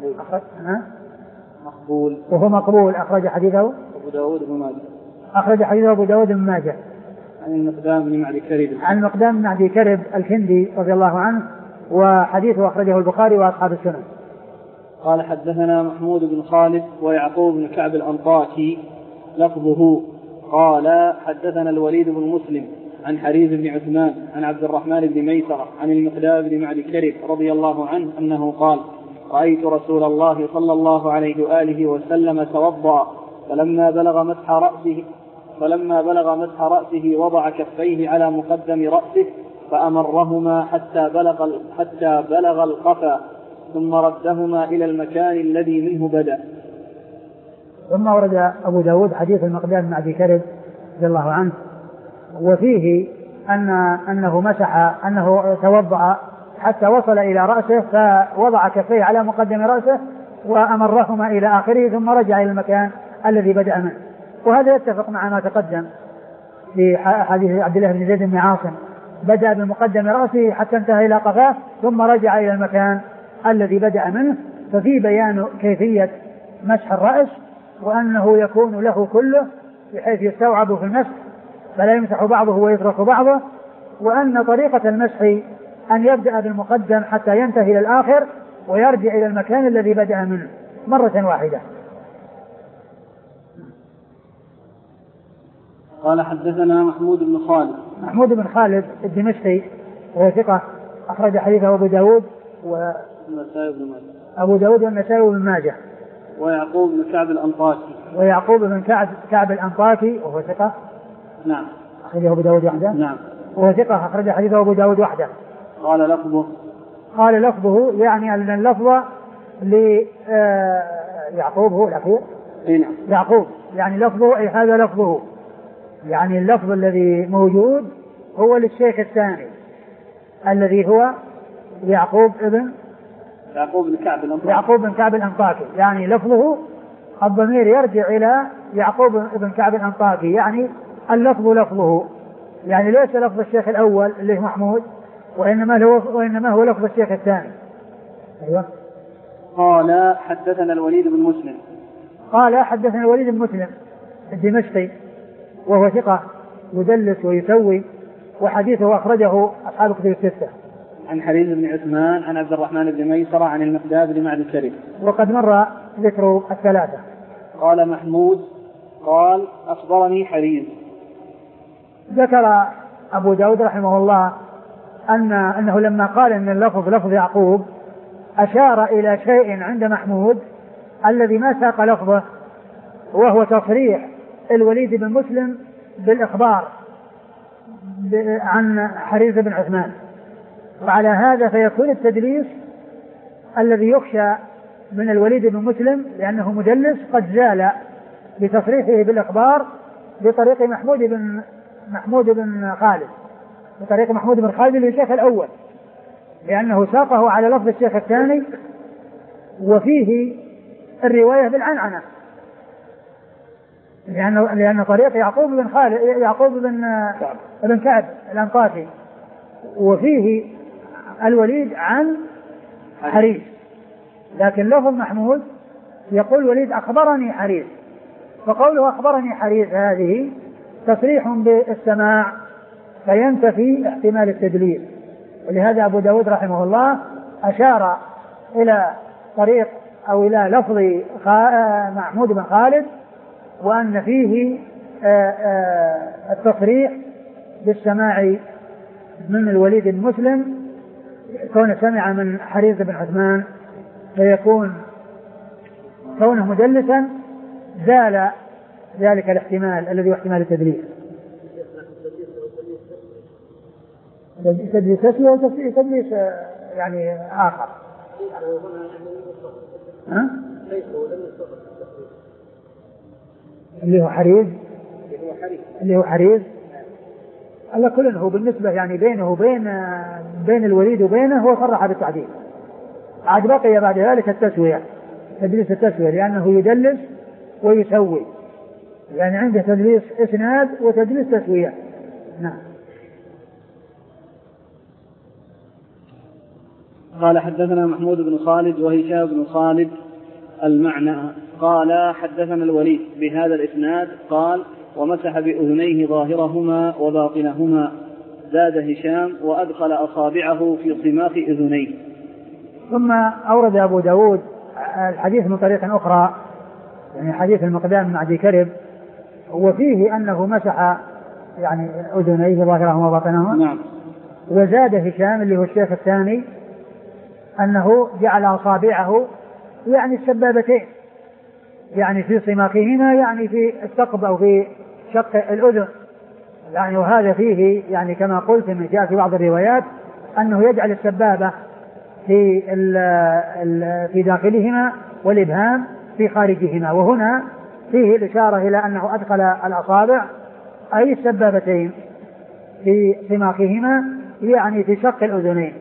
مقبول وهو مقبول أخرج حديثه أبو داود بن ماجه. أخرج حديثه أبو داود بن ماجه. عن المقدام بن معدي كرب. عن المقدام بن معدي كرب الكندي رضي الله عنه وحديثه أخرجه البخاري وأصحاب السنة. قال حدثنا محمود بن خالد ويعقوب بن كعب الأنطاكي لفظه قال حدثنا الوليد بن مسلم عن حريز بن عثمان عن عبد الرحمن بن ميسرة عن المقدام بن معدي كرب رضي الله عنه أنه قال رأيت رسول الله صلى الله عليه وآله وسلم توضأ فلما بلغ مسح رأسه فلما بلغ مسح رأسه وضع كفيه على مقدم رأسه فأمرهما حتى بلغ حتى بلغ القفا ثم ردهما إلى المكان الذي منه بدأ. ثم ورد أبو داود حديث المقدام بن معدي كرب رضي الله عنه، وفيه أن أنه مسح أنه توضأ حتى وصل إلى رأسه فوضع كفيه على مقدم رأسه وأمرهما إلى آخره ثم رجع إلى المكان الذي بدأ منه. وهذا يتفق مع ما تقدم في حديث عبد الله بن زيد بن عاصم، بدأ بمقدم رأسه حتى انتهى إلى قفاه ثم رجع إلى المكان الذي بدأ منه، ففي بيان كيفية مسح الرأس وأنه يكون له كله بحيث يستوعب في المسح فلا يمسح بعضه ويترك بعضه، وأن طريقة المسح أن يبدأ بالمقدم حتى ينتهي إلى الآخر ويرجع إلى المكان الذي بدأ منه مرة واحدة. قال حدثنا محمود بن خالد. محمود بن خالد الدمشقي وهو ثقة أخرج حديثه أبو داود والنسائي بن ماجه. أبو داود والنسائي وابن ماجه. ويعقوب بن كعب الأنطاكي. ويعقوب بن كعب كعب الأنطاكي وهو ثقة. نعم. أخرجه أبو داود وحده. نعم. وهو ثقة أخرج حديثه أبو داود وحده. قال لفظه. قال لفظه يعني أن اللفظ ليعقوب هو الأخير. نعم. يعقوب يعني لفظه أي هذا لفظه، يعني اللفظ الذي موجود هو للشيخ الثاني الذي هو يعقوب ابن يعقوب بن كعب الأنطاكي. يعقوب بن كعب الأنطاكي يعني لفظه الضمير يرجع إلى يعقوب بن كعب الأنطاكي، يعني اللفظ لفظه، يعني ليس لفظ الشيخ الأول اللي هو محمود، وإنما هو وإنما هو لفظ الشيخ الثاني. أيوة. قال حدثنا الوليد بن مسلم. قال حدثنا الوليد بن مسلم الدمشقي وهو ثقة يدلس ويسوي، وحديثه أخرجه أصحاب كتب الستة. عن حريز بن عثمان عن عبد الرحمن بن ميسرة عن المقداد بن معد الكريم. وقد مر ذكر الثلاثة. قال محمود قال أخبرني حريز. ذكر أبو داود رحمه الله أن أنه لما قال أن اللفظ لفظ يعقوب أشار إلى شيء عند محمود الذي ما ساق لفظه، وهو تصريح الوليد بن مسلم بالإخبار عن حريز بن عثمان. وعلى هذا فيكون التدليس الذي يخشى من الوليد بن مسلم لأنه مدلس قد زال بتصريحه بالإخبار بطريق محمود بن محمود بن خالد بطريق محمود بن خالد للشيخ الأول، لأنه ساقه على لفظ الشيخ الثاني وفيه الرواية بالعنعنة، لأنه لأن طريق يعقوب بن خالد يعقوب بن بن كعب الأنطاكي وفيه الوليد عن حريز، لكن لفظ محمود يقول وليد أخبرني حريز، فقوله أخبرني حريز هذه تصريح بالسماع فينتفي احتمال التدليس. ولهذا أبو داود رحمه الله أشار إلى طريق أو إلى لفظ محمود بن خالد وأن فيه التصريح بالسماع من الوليد بن مسلم كون سمع من حريز بن عثمان، فيكون كونه مدلسا زال ذلك الاحتمال الذي هو احتمال التدليس. تدليس تسوية تدليس يعني آخر. ها؟ اللي هو حريز اللي هو حريز على كل هو بالنسبة يعني بينه وبين بين الوليد وبينه هو صرح بالتعديل، عاد بقي بعد ذلك التسوية تدليس التسوية لأنه يدلس ويسوي، يعني عنده تدليس إسناد وتدليس تسوية. نعم. قال حدثنا محمود بن خالد وهشام بن خالد المعنى. قال حدثنا الوليد بهذا الإسناد قال ومسح بأذنيه ظاهرهما وباطنهما. زاد هشام وأدخل أصابعه في صماخ أذنيه. ثم أورد أبو داود الحديث من طريق أخرى، يعني حديث المقدام بن معد كرب، وفيه أنه مسح يعني أذنيه ظاهرهما وباطنهما. نعم. وزاد هشام اللي هو الشيخ الثاني أنه جعل أصابعه يعني السبابتين يعني في صماخهما يعني في الثقب أو في شق الأذن، يعني وهذا فيه يعني كما قلت من جاء في بعض الروايات أنه يجعل السبابة في في داخلهما والإبهام في خارجهما، وهنا فيه الإشارة إلى أنه أدخل الأصابع أي السبابتين في صماخهما يعني في شق الأذنين.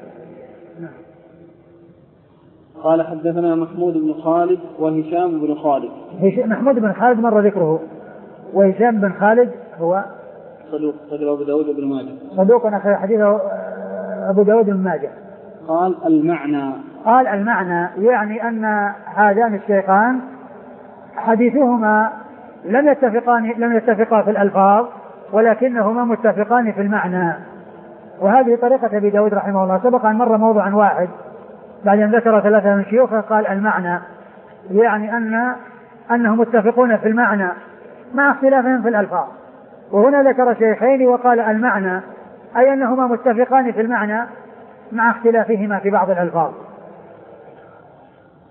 قال حدثنا محمود بن خالد وهشام بن خالد. محمود بن خالد مر ذكره، وهشام بن خالد هو صدوق صدوق أبو داود بن ماجه صدوق أخرج حديثه أبو داود بن ماجه. قال المعنى قال المعنى يعني أن هذان الشيخان حديثهما لم يتفقان لم يتفقا في الألفاظ ولكنهما متفقان في المعنى، وهذه طريقة أبي داود رحمه الله. سبق أن مر موضوعا واحد بعد أن ذكر ثلاثة من شيوخه قال المعنى يعني أن أنهم متفقون في المعنى مع اختلافهم في الألفاظ، وهنا ذكر شيخين وقال المعنى أي أنهما متفقان في المعنى مع اختلافهما في بعض الألفاظ.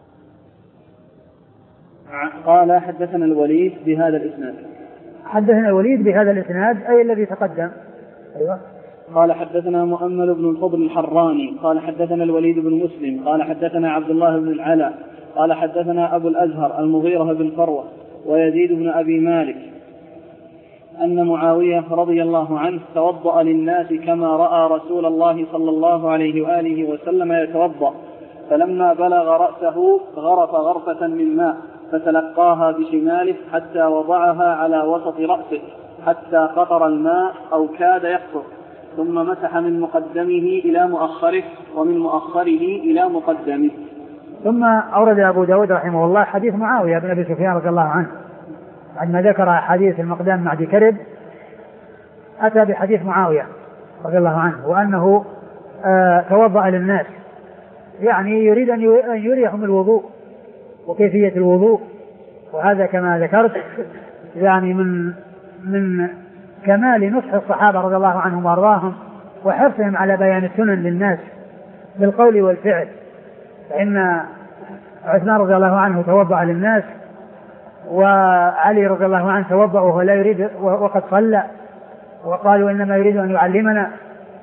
قال حدثنا الوليد بهذا الإسناد. حدثنا الوليد بهذا الإسناد أي الذي تقدم. أيوة. قال حدثنا مؤمل بن الفضل الحراني قال حدثنا الوليد بن مسلم قال حدثنا عبد الله بن العلاء قال حدثنا أبو الأزهر المغيرة بن فروة ويزيد بن أبي مالك أن معاوية رضي الله عنه توضأ للناس كما رأى رسول الله صلى الله عليه وآله وسلم يتوضأ، فلما بلغ رأسه غرف غرفة من ماء فتلقاها بشماله حتى وضعها على وسط رأسه حتى قطر الماء أو كاد يقطر، ثم مسح من مقدمه إلى مؤخره ومن مؤخره إلى مقدمه. ثم أورد أبو داود رحمه الله حديث معاوية بن أبي سفيان رضي الله عنه عندما ذكر حديث المقدام مع كرب أتى بحديث معاوية رضي الله عنه وأنه آه توضأ للناس، يعني يريد أن يريهم الوضوء وكيفية الوضوء، وهذا كما ذكرت يعني من من كمال نصح الصحابة رضي الله عنهم وأرضاهم وحرصهم على بيان السنن للناس بالقول والفعل. فإن عثمان رضي الله عنه توضأ للناس، وعلي رضي الله عنه توضأ وهو لا يريد وقد صلى، وقالوا إنما يريد أن يعلمنا.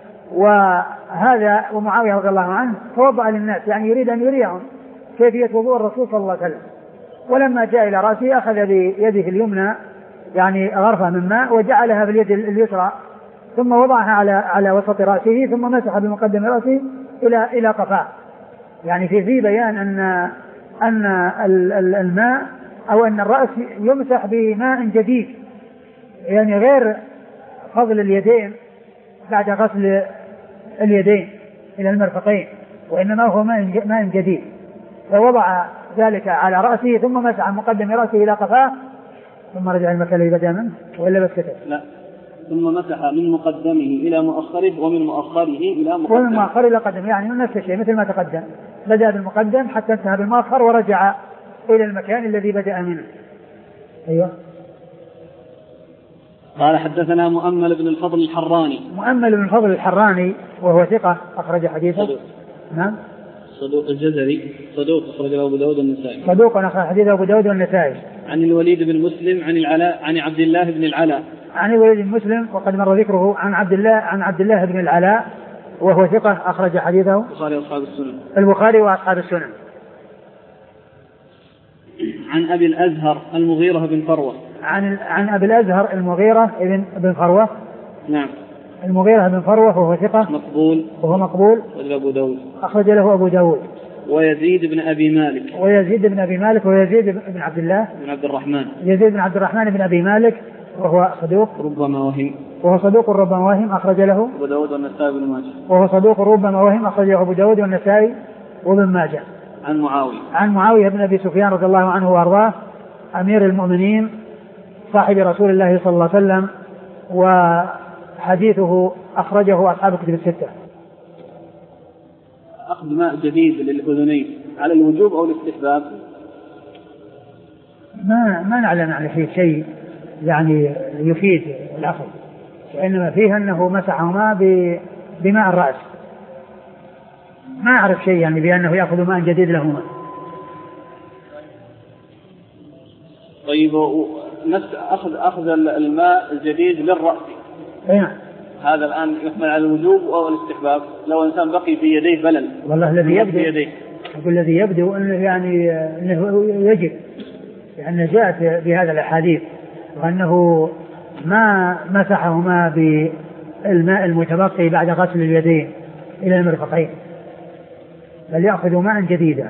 وهذا ومعاوية رضي الله عنه توضأ للناس، يعني يريد أن يريهم كيفية وضوء الرسول صلى الله عليه وسلم. ولما جاء إلى رأسه أخذ بيده اليمنى يعني غرفة من ماء وجعلها باليد اليسرى ثم وضعها على على وسط رأسه ثم مسح بمقدم رأسه إلى إلى قفاه، يعني في في بيان أن أن الماء أو أن الرأس يمسح بماء جديد، يعني غير فضل اليدين بعد غسل اليدين إلى المرفقين، وإنما هو ماء جديد. فوضع ذلك على رأسه ثم مسح مقدم رأسه إلى قفاه ثم رجع المكان الذي بدأ منه وإلا بس كتب. لا، ثم مسح من مقدمه إلى مؤخره ومن مؤخره إلى مقدمه، ومن مؤخره إلى قدم، يعني من نفس الشيء مثل ما تقدم، بدأ بالمقدم حتى انتهى بالمؤخر ورجع إلى المكان الذي بدأ منه. أيوة. قال حدثنا مؤمل بن الفضل الحراني. مؤمل بن الفضل الحراني وهو ثقة أخرج حديثه. صدوق. نعم. صدوق الجزري صدوق أخرج أبو داود والنسائي. صدوق أخرج حديث أبو داود والنسائي. عن الوليد بن مسلم عن العلاء عن عبد الله بن العلاء. عن الوليد بن مسلم وقد مر ذكره عن عبد الله عن عبد الله بن العلاء وهو ثقة أخرج حديثه. البخاري وأصحاب السنن. البخاري وأصحاب السنن. عن أبي الأزهر المغيرة بن فروة. عن عن أبي الأزهر المغيرة بن بن فروة. نعم. المغيرة بن فروة وهو ثقة مقبول. وهو مقبول. أخرج أبو داود. أخرج له أبو داود. ويزيد بن أبي مالك. ويزيد بن أبي مالك ويزيد بن عبد الله بن عبد الرحمن. يزيد بن عبد الرحمن بن أبي مالك وهو صدوق ربما وهم. وهو صدوق ربما وهم أخرج له أبو داود والنسائي بن ماجه. وهو صدوق ربما وهم أخرج له أبو داود والنسائي وابن ماجه. عن معاوية. عن معاوية بن أبي سفيان رضي الله عنه وأرضاه أمير المؤمنين صاحب رسول الله صلى الله عليه وسلم، وحديثه أخرجه أصحاب الكتب الستة. أخذ ماء جديد للأذنين على الوجوب أو الاستحباب؟ ما ما نعلم عن فيه شيء يعني يفيد الأخذ، وإنما فيه أنه مسحهما بماء الرأس، ما أعرف شيء يعني بأنه يأخذ ماء جديد لهما. طيب نفس أخذ أخذ الماء الجديد للرأس. نعم. هذا الآن يحمل على الوجوب أو الاستحباب لو إنسان بقي في يديه بلل. والله الذي يبدو يقول الذي يبدو أنه يعني أنه يجب، لأنه يعني جاءت بهذا الأحاديث وأنه ما مسحهما بالماء المتبقي بعد غسل اليدين إلى المرفقين، بل يأخذ ماء جديدا.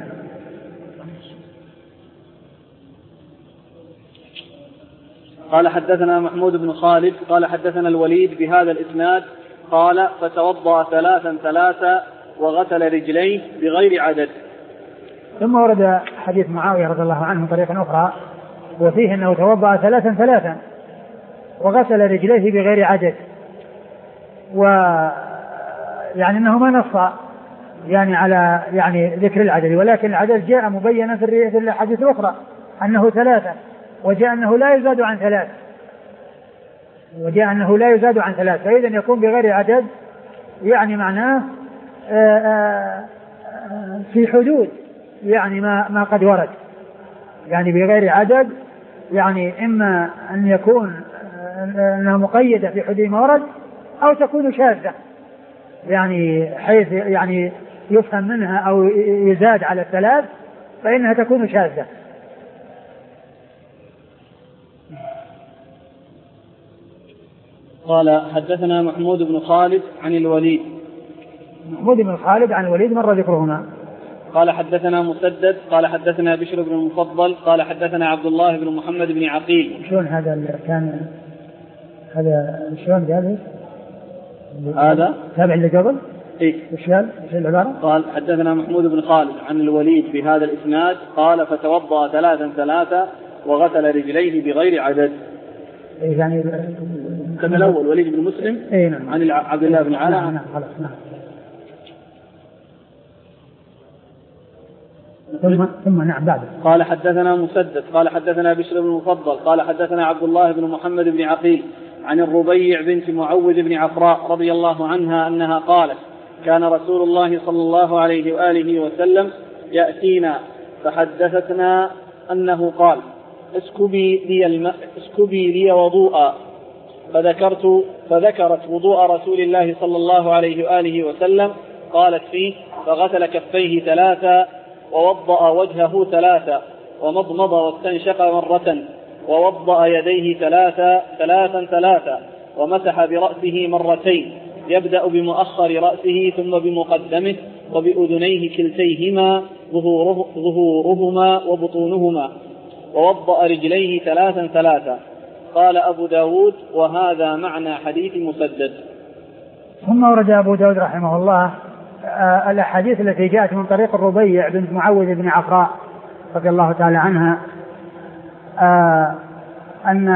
قال حدثنا محمود بن خالد قال حدثنا الوليد بهذا الإسناد قال فتوضأ ثلاثا ثلاثا وغسل رجليه بغير عدد. ثم ورد حديث معاوية رضي الله عنه طريقا أخرى وفيه أنه توضأ ثلاثا ثلاثا وغسل رجليه بغير عدد، ويعني أنه ما نص يعني على يعني ذكر العدد، ولكن العدد جاء مبينا في الحديث الأخرى أنه ثلاثا، وجاء أنه لا يزاد عن ثلاث وجاء أنه لا يزاد عن ثلاث فإذا يكون بغير عدد، يعني معناه آآ آآ في حدود يعني ما ما قد ورد، يعني بغير عدد، يعني إما أن يكون أنها مقيدة في حدود ما ورد أو تكون شاذة، يعني حيث يعني يفهم منها أو يزاد على الثلاث فإنها تكون شاذة. قال حدثنا محمود بن خالد عن الوليد. محمود بن خالد عن الوليد مر ذكرهما. قال حدثنا مسدد قال حدثنا بشر بن المفضل قال حدثنا عبد الله بن محمد بن عقيل. شلون هذا اللي كان هذا شلون هذا هذا تابع اللي قبل إيه؟ وش قال؟ وش العبارة؟ قال حدثنا محمود بن خالد عن الوليد بهذا الإسناد قال فتوضأ ثلاثا ثلاثا وغسل رجليه بغير عدد. إيه يعني كان الأول وليد بن مسلم إيه نعم. عن عبد الله بن علاء. نعم خلاص نعم. ثم ثم نعم بعد. قال حدثنا مسدد قال حدثنا بشر بن المفضل قال حدثنا عبد الله بن محمد بن عقيل عن الربيع بنت معوذ بن عفراء رضي الله عنها أنها قالت كان رسول الله صلى الله عليه وآله وسلم يأتينا فحدثتنا أنه قال اسكبي لي, الم... اسكبي لي وضوءا فذكرت فذكرت وضوء رسول الله صلى الله عليه وآله وسلم قالت فيه فغسل كفيه ثلاثا ووضأ وجهه ثلاثا ومضمض واستنشق مرة ووضأ يديه ثلاثا ثلاثا ثلاثا ومسح برأسه مرتين يبدأ بمؤخر رأسه ثم بمقدمه وبأذنيه كلتيهما ظهوره ظهورهما وبطونهما ووضأ رجليه ثلاثا ثلاثا. قال أبو داود وهذا معنى حديث مسدد. ثم ورد أبو داود رحمه الله آه الأحاديث التي جاءت من طريق الربيع بنت معوذ بن عفراء رضي الله تعالى عنها آه أن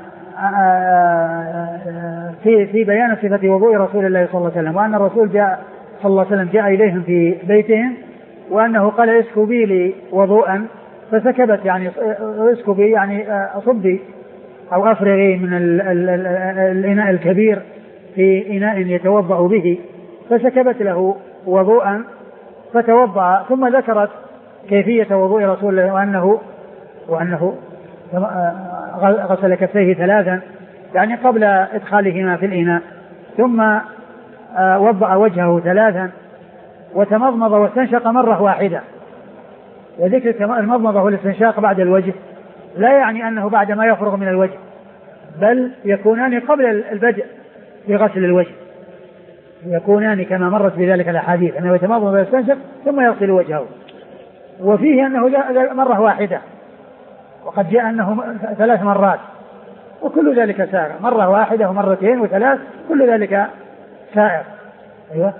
آه في في بيان صفة وضوء رسول الله صلى الله عليه وسلم، وأن الرسول جاء صلى الله عليه وسلم جاء إليهم في بيتهم وأنه قال اسكبي لي وضوءا فسكبت يعني اسكبي يعني أصبي أو أفرغي من ال ال ال الإناء الكبير في إناء يتوضأ به فسكبت له وضوءا فتوضأ، ثم ذكرت كيفية وضوء رسول الله وأنه وأنه غسل كفيه ثلاثا يعني قبل إدخالهما في الإناء، ثم وضأ وجهه ثلاثا وتمضمض واستنشق مرة واحدة. وذكر المضمضة والاستنشاق بعد الوجه لا يعني أنه بعد ما يفرغ من الوجه، بل يكونان قبل البدء في غسل الوجه، يكونان كما مرت بذلك الأحاديث أنه يتمضمض ويستنشق ثم يغسل وجهه، وفيه أنه مرة واحدة وقد جاء أنه ثلاث مرات، وكل ذلك سائر، مرة واحدة ومرتين وثلاث كل ذلك سائر. أيوة.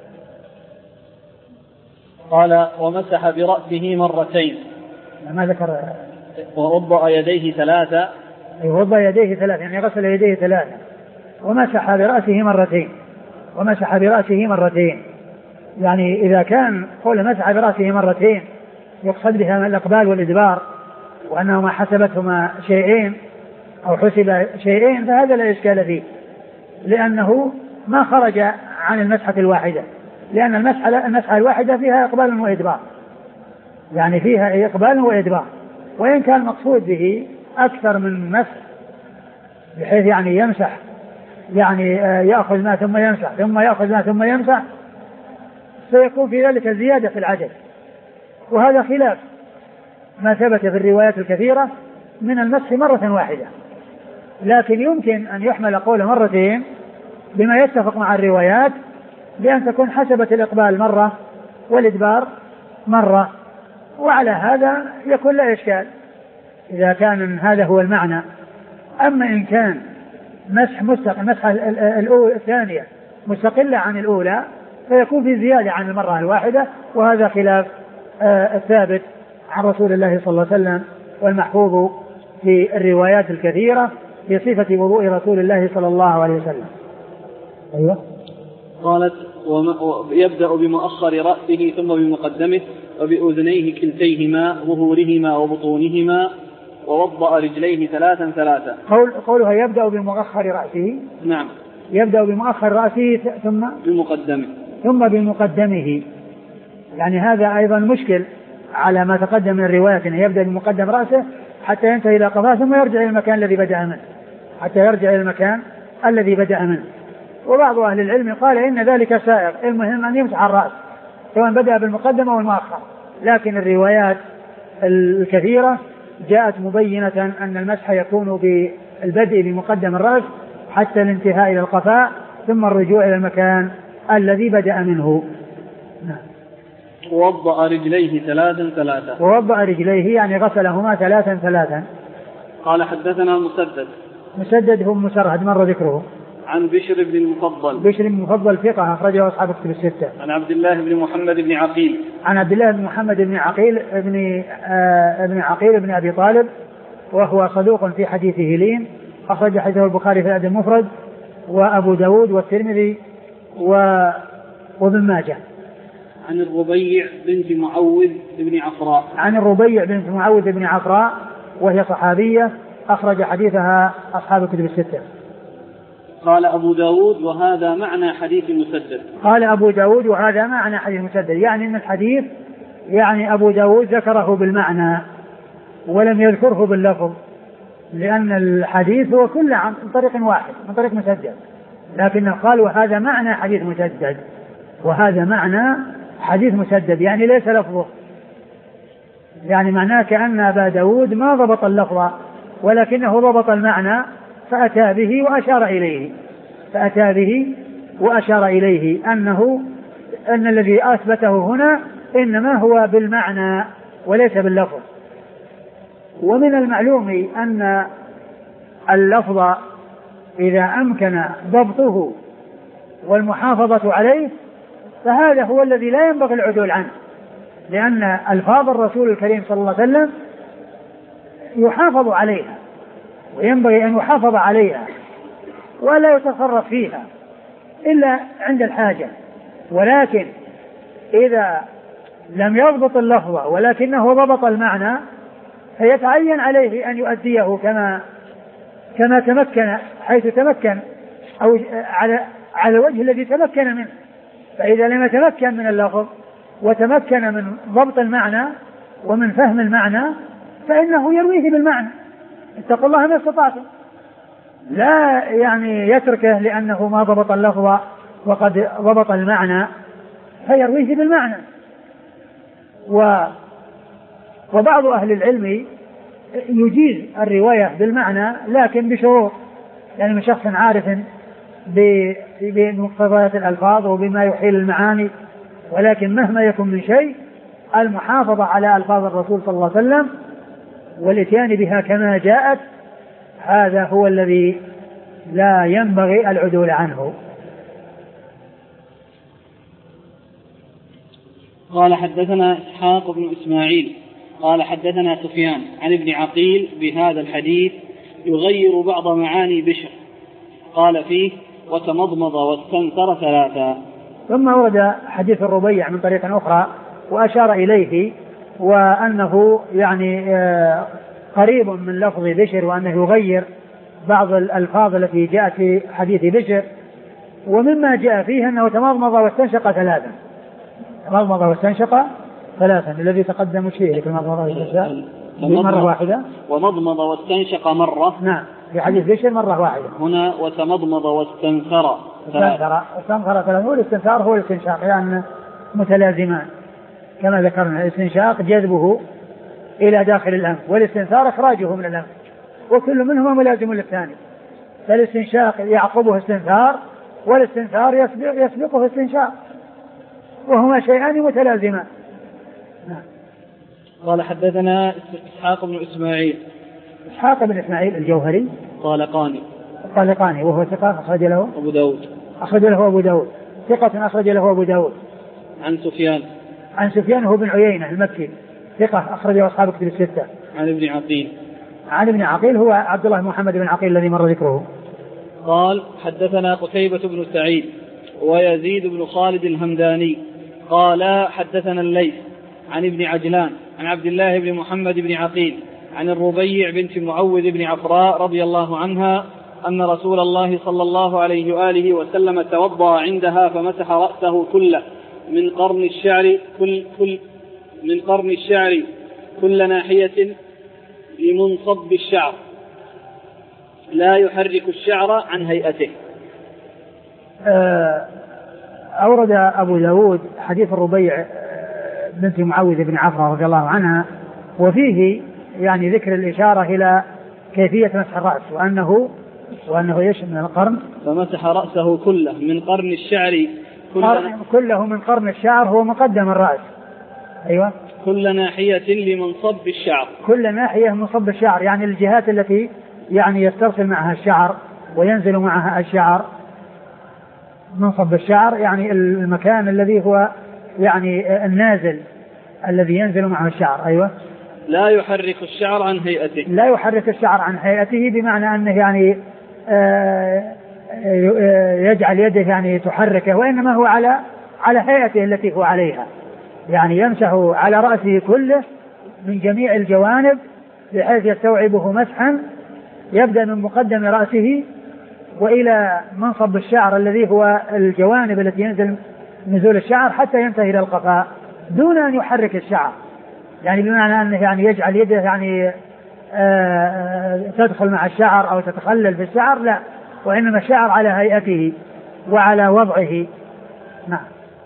قال ومسح برأسه مرتين ما ذكر ووضأ يديه ثلاثة. أيوة وضأ يديه ثلاثة يعني غسل يديه ثلاثة ومسح برأسه مرتين ومسح برأسه مرتين يعني إذا كان قول مسح برأسه مرتين يقصد بها الإقبال والإدبار وأنهما حسبتهما شيئين أو حسب شيئين فهذا لا إشكال فيه، لأنه ما خرج عن المسحة الواحدة، لأن المسحة المسحة الواحدة فيها إقبال وإدبار، يعني فيها إقبال وإدبار، وإن كان المقصود به أكثر من مسح بحيث يعني يمسح يعني يأخذ ما ثم يمسح ثم يأخذ ما ثم يمسح سيكون في ذلك زيادة في العدد، وهذا خلاف ما ثبت في الروايات الكثيرة من المسح مرة واحدة، لكن يمكن أن يحمل قول مرتين بما يتفق مع الروايات بأن تكون حسبت الإقبال مرة والإدبار مرة، وعلى هذا يكون لا إشكال إذا كان هذا هو المعنى. أما إن كان مسح مستقل مسح الثانية مستقلة عن الأولى فيكون في زيادة عن المرة الواحدة، وهذا خلاف آه الثابت عن رسول الله صلى الله عليه وسلم والمحفوظ في الروايات الكثيرة في صفة وضوء رسول الله صلى الله عليه وسلم. أيوة. قالت يبدأ بمؤخر رأسه ثم بمقدمه وبأذنيه كلتيهما ظهورهما وبطونهما ووضأ رجليه ثلاثا ثلاثا. قول قولها يبدأ بمؤخر رأسه. نعم. يبدأ بمؤخر رأسه ثم بمقدمه ثم بمقدمه، يعني هذا أيضا مشكل على ما تقدم من الرواية أنه يبدأ بمقدم رأسه حتى ينتهي إلى قفاه ثم يرجع إلى المكان الذي بدأ منه حتى يرجع إلى المكان الذي بدأ منه. وبعض أهل العلم قال إن ذلك سائر، المهم أن يمسح الرأس سواء بدأ بالمقدم أو المؤخر، لكن الروايات الكثيرة جاءت مبينة أن المسح يكون بالبدء بمقدم الرأس حتى الانتهاء إلى القفاء ثم الرجوع إلى المكان الذي بدأ منه. نعم. ووضأ رجليه ثلاثا ثلاثا. ووضأ رجليه يعني غسلهما ثلاثا ثلاثا. قال حدثنا مسدد. مسدد هو مسرهد مر ذكره. عن بشر بن المفضل. بشر بن المفضل ثقة أخرجه أصحاب الكتب الستة. عن عبد الله بن محمد بن عقيل. عن عبد الله بن محمد بن عقيل ابن آه ابن عقيل بن أبي طالب وهو صدوق في حديثه لين، أخرج حديثه البخاري في الأدب المفرد وأبو داود والترمذي وابن ماجه. عن الربيع بنت معوذ بن عفراء. عن الربيع بنت معوذ بن عفراء وهي صحابية أخرج حديثها أصحاب الكتب الستة. قال أبو داود وهذا معنى حديث مسدد. قال أبو داود وهذا معنى حديث مسدد، يعني أن الحديث يعني أبو داود ذكره بالمعنى ولم يذكره باللفظ، لأن الحديث هو كله عن طريق واحد من طريق مسدد، لكنه قال وهذا معنى حديث مسدد، وهذا معنى حديث مسدد يعني ليس لفظه، يعني معناه كأن أبا داود ما ضبط اللفظ ولكنه ضبط المعنى فأتى به وأشار إليه فأتى به وأشار إليه أنه أن الذي أثبته هنا إنما هو بالمعنى وليس باللفظ. ومن المعلوم أن اللفظ إذا أمكن ضبطه والمحافظة عليه فهذا هو الذي لا ينبغي العدول عنه، لأن ألفاظ الرسول الكريم صلى الله عليه وسلم يحافظ عليها وينبغي أن يحافظ عليها ولا يتصرف فيها إلا عند الحاجة، ولكن إذا لم يضبط اللفظ ولكنه ضبط المعنى فيتعين عليه أن يؤديه كما كما تمكن حيث تمكن أو على على الوجه الذي تمكن منه. فإذا لم يتمكن من اللفظ وتمكن من ضبط المعنى ومن فهم المعنى فإنه يرويه بالمعنى. اتقوا الله ما استطعتم، لا يعني يتركه لأنه ما ضبط اللفظ وقد ضبط المعنى فيرويه بالمعنى. و وبعض أهل العلم يجيز الرواية بالمعنى لكن بشروط، يعني من شخص عارف بمقتضيات الألفاظ وبما يحيل المعاني، ولكن مهما يكن من شيء المحافظة على ألفاظ الرسول صلى الله عليه وسلم والاتيان بها كما جاءت، هذا هو الذي لا ينبغي العدول عنه. قال حدثنا إسحاق بن إسماعيل قال حدثنا سفيان عن ابن عقيل بهذا الحديث يغير بعض معاني بشر، قال فيه وتمضمض واستنثر ثلاثا. ثم ورد حديث الربيع من طريق أخرى وأشار إليه وأنه يعني قريب من لفظ بشر وأنه يغير بعض الألفاظ التي جاءت في حديث بشر، ومما جاء فيه أنه تمضمض واستنشق ثلاثا. تمضمض واستنشق ثلاثا الذي تقدم شيء لكن مضمض واستنشق مرة واحدة، ومضمض واستنشق مرة. نعم في حديث بشر مرة واحدة. هنا وتمضمض واستنثر ثلاثا. واستنثر ثلاثا. والاستنثار هو الاستنشاق لأن متلازمان كما ذكرنا، الاستنشاق جذبه إلى داخل الأنف والاستنثار إخراجه من الأنف، وكل منهما ملازم للثاني، فالاستنشاق يعقبه استنثار والاستنثار يسبق يسبقه استنشاق وهما شيئان متلازمان. قال حدثنا إسحاق بن إسماعيل. إسحاق بن إسماعيل الجوهري طالقاني طالقاني وهو ثقة أخرج له أبو داود أخرج له أبو داود ثقة أخرج له أبو داود. عن سفيان عن سفيان هو بن عيينة المكي ثقة أخرجه أصحاب الكتب الستة. عن ابن عقيل عن ابن عقيل هو عبد الله محمد بن عقيل الذي مر ذكره. قال حدثنا قتيبة بن سعيد ويزيد بن خالد الهمداني قال حدثنا الليث عن ابن عجلان عن عبد الله بن محمد بن عقيل عن الربيع بنت معوذ بن عفراء رضي الله عنها أن رسول الله صلى الله عليه وآله وسلم توضأ عندها فمسح رأسه كله من قرن الشعر كل كل من قرن الشعر كل ناحية لمنصب الشعر لا يحرك الشعر عن هيئته. أورد أبو داود حديث الربيع بنت معوذ بن عفرة رضي الله عنها، وفيه يعني ذكر الإشارة إلى كيفية مسح الرأس، وأنه وأنه يشمل القرن، فمسح رأسه كله من قرن الشعر كله, كله من قرن الشعر، هو مقدم الرأس. أيوة. كل ناحية لمنصب الشعر، كل ناحية منصب الشعر يعني الجهات التي يعني يسترسل معها الشعر وينزل معها الشعر. منصب الشعر يعني المكان الذي هو يعني النازل الذي ينزل معه الشعر. أيوة. لا يحرك الشعر عن هيئته، لا يحرك الشعر عن هيئته، بمعنى أنه يعني يجعل يده يعني تحركه، وإنما هو على على هيئته التي هو عليها، يعني يمسح على رأسه كله من جميع الجوانب بحيث يستوعبه مسحا، يبدأ من مقدم رأسه وإلى منصب الشعر الذي هو الجوانب التي ينزل نزول الشعر حتى ينتهي إلى القفاء دون أن يحرك الشعر، يعني بمعنى أنه يعني يجعل يده يعني آه تدخل مع الشعر أو تتخلل في الشعر، لا، وإنما الشعر على هيئته وعلى وضعه. نعم.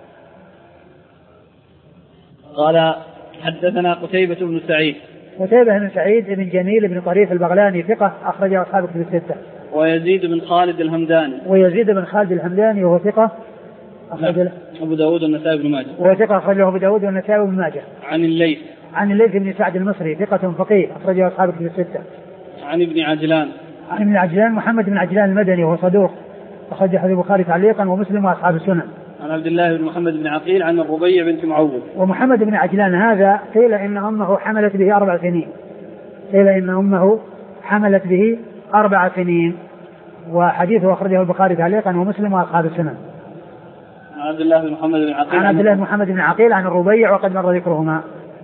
قال حدثنا قتيبة بن سعيد. قتيبة بن سعيد بن جميل بن طريف البغلاني ثقة أخرجه أصحاب الكتب الستة. ويزيد بن خالد الهمداني. ويزيد بن خالد الهمداني وهو ثقة أخرج له أبو داود والنسائي بن ماجه. وهو ثقة أخرجه أبو داود والنسائي بن ماجه. عن الليث. عن الليث بن سعد المصري ثقة فقيه أخرجه أصحاب الكتب الستة. عن ابن عجلان. عن ابن عجلان محمد بن عجلان المدني وهو صدوق أخرج حديث البخاري تعليقا ومسلم وأصحاب السنن. عن عبد الله بن محمد بن عقيل عن الربيع بنت معوذ. ومحمد بن عجلان هذا قيل إن أمه حملت به أربع سنين قيل إن أمه حملت به أربع سنين وحديثه أخرجه البخاري تعليقا ومسلم وأصحاب السنن. عن عبد الله بن محمد بن عقيل. عن عبد الله بن محمد بن عقيل عن الربيع وقد مر ذكرهما.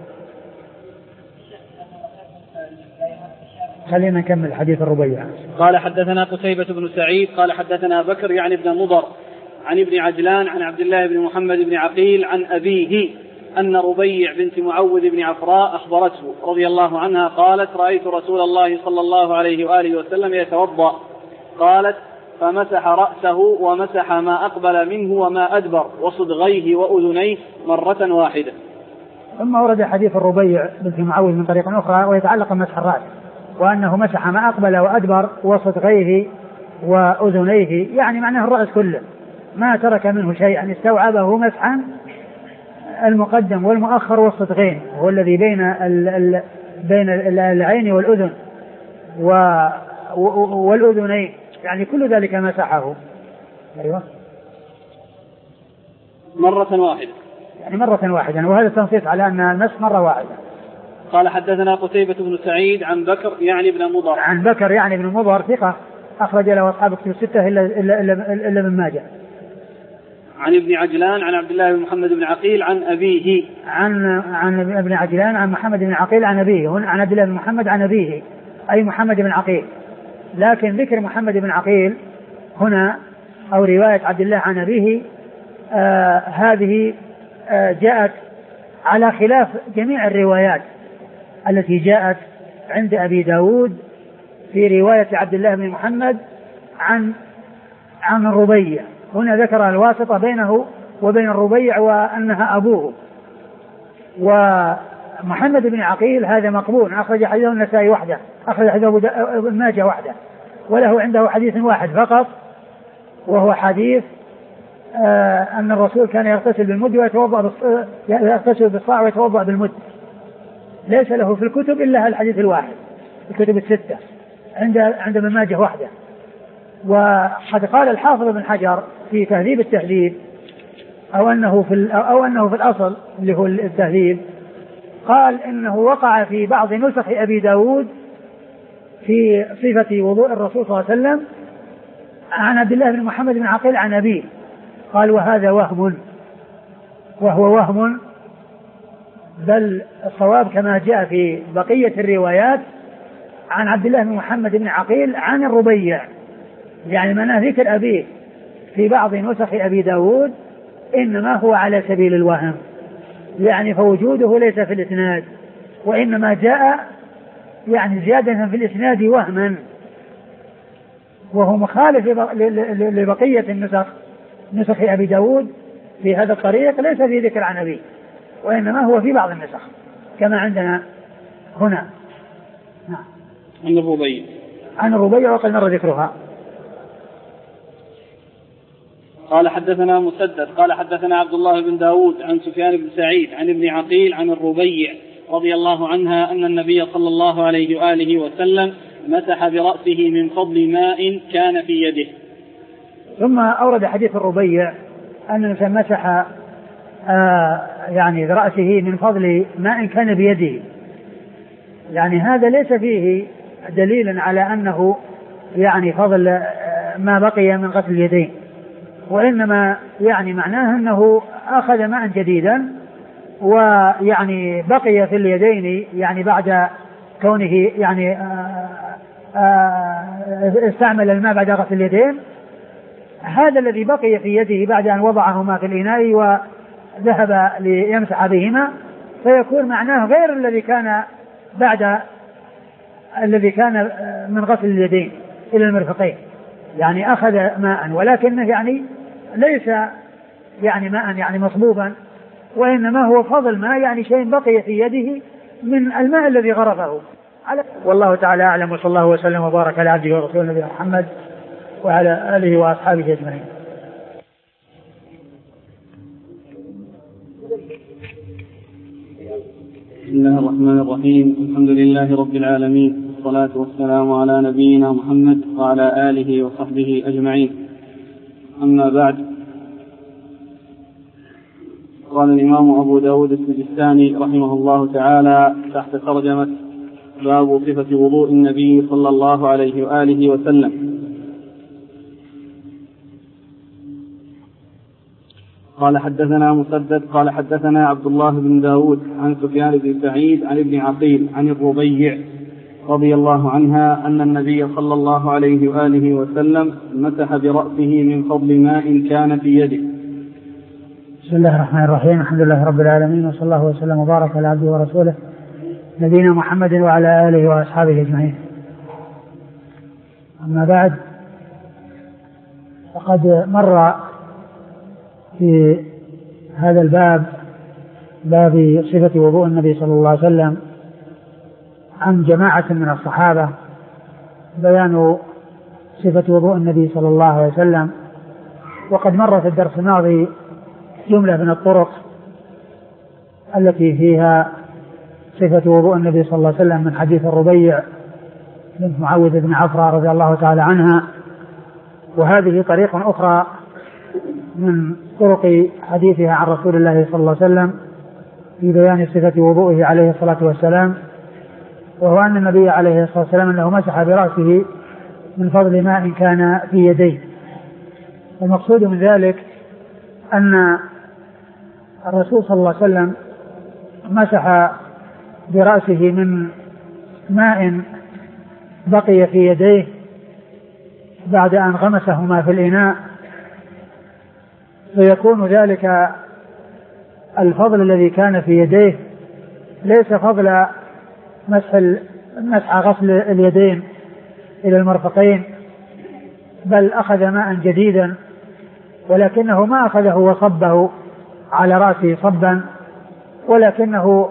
خلينا نكمل حديث الربيع. قال حدثنا قتيبة بن سعيد قال حدثنا بكر يعني ابن مضر عن ابن عجلان عن عبد الله بن محمد بن عقيل عن أبيه أن ربيع بنت معوذ بن عفراء أخبرته رضي الله عنها قالت رأيت رسول الله صلى الله عليه وآله وسلم يتوضأ، قالت فمسح رأسه ومسح ما أقبل منه وما أدبر وصدغيه وأذنيه مرة واحدة. ثم ورد حديث الربيع بنت معوذ من طريق أخرى ويتعلق بمسح الرأس، وأنه مسح ما أقبل وأدبر وصدغيه وأذنيه، يعني معناه الرأس كله ما ترك منه شيئا، استوعبه مسحا المقدم والمؤخر والصدغين، هو الذي بين ال ال بين العين والأذن والأذنين، يعني كل ذلك مسحه. أيوة. مرة واحدة، يعني مرة واحدة، وهذا تنصيص على أن المسح مرة واحدة. قال حدثنا قتيبة بن سعيد عن بكر يعني ابن مضر. عن بكر يعني ابن مضر ثقة أخرج له أصحاب الكتب الستة إلا إلا إلا, إلا من ماجه. عن ابن عجلان عن عبد الله بن محمد بن عقيل عن أبيه. عن عن ابن عجلان عن محمد بن عقيل عن أبيه، هنا عن عبد الله بن محمد عن أبيه أي محمد بن عقيل، لكن ذكر محمد بن عقيل هنا أو رواية عبد الله عن أبيه آه هذه آه جاءت على خلاف جميع الروايات التي جاءت عند أبي داود في رواية عبد الله بن محمد عن عن الربيع. هنا ذكر الواسطة بينه وبين الربيع وأنها أبوه. ومحمد بن عقيل هذا مقبول، أخرج حديثه النسائي وحده، أخرج حديثه ابن ماجه وحده، وله عنده حديث واحد فقط وهو حديث آه أن الرسول كان يغتسل بالمد ويتوضأ يغتسل بالصاع ويتوضأ بالمد. ليس له في الكتب إلا الحديث الواحد، الكتب الستة عند عند ابن ماجه وحده. وقد قال الحافظ ابن حجر في تهذيب التهذيب أو أنه في أو أنه في الأصل اللي هو التهذيب، قال إنه وقع في بعض نسخ أبي داود في صفة وضوء الرسول صلى الله عليه وسلم عن عبد الله بن محمد بن عقيل عن أبيه، قال وهذا وهم، وهو وهم، بل الصواب كما جاء في بقية الروايات عن عبد الله بن محمد بن عقيل عن الربيع، يعني من ذكر أبيه في بعض نسخ أبي داود إنما هو على سبيل الوهم، يعني فوجوده ليس في الإسناد، وإنما جاء يعني زيادة في الإسناد وهما، وهو مخالف لبقية النسخ، نسخ أبي داود في هذا الطريق ليس في ذكر عن أبيه، وإنما هو في بعض النسخ كما عندنا هنا. نعم. عن الربيع عن الربيع وقد مر ذكرها. قال حدثنا مسدد قال حدثنا عبد الله بن داود عن سفيان بن سعيد عن ابن عقيل عن الربيع رضي الله عنها أن النبي صلى الله عليه وآله وسلم مسح برأسه من فضل ماء كان في يده. ثم أورد حديث الربيع أن الإنسان مسح آه يعني برأسه من فضل ماء كان بيده، يعني هذا ليس فيه دليل على أنه يعني فضل آه ما بقي من غسل اليدين، وإنما يعني معناه أنه أخذ ماء جديدا ويعني بقي في اليدين يعني بعد كونه يعني آآ آآ استعمل الماء بعد غسل اليدين، هذا الذي بقي في يده بعد أن وضعهما في الإناء وذهب ليمسح بهما، فيكون معناه غير الذي كان بعد الذي كان من غسل اليدين إلى المرفقين، يعني أخذ ماء ولكنه يعني ليس يعني ماء يعني مصبوبا، وإنما هو فضل ماء يعني شيء بقي في يده من الماء الذي غرفه. والله تعالى أعلم، وصلى الله وسلم وبارك على عبده ورسوله نبينا محمد وعلى آله وأصحابه أجمعين. بسم الله الرحمن الرحيم. الحمد لله رب العالمين، والصلاة والسلام على نبينا محمد وعلى آله وصحبه أجمعين. أما بعد، قال الإمام أبو داود السجستاني رحمه الله تعالى تحت ترجمة باب صفة وضوء النبي صلى الله عليه وآله وسلم. قال حدثنا مسدد قال حدثنا عبد الله بن داود عن سفيان بن سعيد عن ابن عقيل عن الربيع رضي الله عنها أن النبي صلى الله عليه وآله وسلم مسح برأسه من فضل ماء كان في يده. بسم الله الرحمن الرحيم. الحمد لله رب العالمين، وصلى الله وسلم وبارك على عبده ورسوله نبينا محمد وعلى آله وأصحابه أجمعين. أما بعد، فقد مر في هذا الباب، باب صفة وضوء النبي صلى الله عليه وسلم، عن جماعة من الصحابة بيان صفة وضوء النبي صلى الله عليه وسلم. وقد مر في الدرس الماضي جملة من الطرق التي فيها صفة وضوء النبي صلى الله عليه وسلم من حديث الربيع بنت معوذ بن عفرة رضي الله تعالى عنها، وهذه طريق أخرى من طرق حديثها عن رسول الله صلى الله عليه وسلم في بيان صفة وضوءه عليه الصلاة والسلام، وهو أن النبي عليه الصلاة والسلام أنه مسح برأسه من فضل ماء كان في يديه. المقصود من ذلك أن الرسول صلى الله عليه وسلم مسح برأسه من ماء بقي في يديه بعد أن غمسهما في الإناء، فيكون ذلك الفضل الذي كان في يديه ليس فضل مسح مسح غسل اليدين إلى المرفقين، بل أخذ ماء جديدا، ولكنه ما أخذه وصبه على رأسه صبا، ولكنه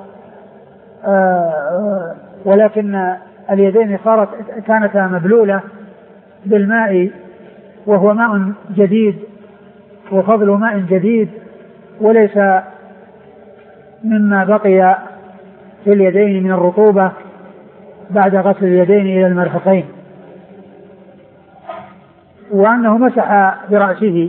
آه ولكن اليدين صارت كانتا مبلولة بالماء، وهو ماء جديد وفضل ماء جديد، وليس مما بقي في اليدين من الرطوبة بعد غسل اليدين إلى المرفقين. وأنه مسح برأسه،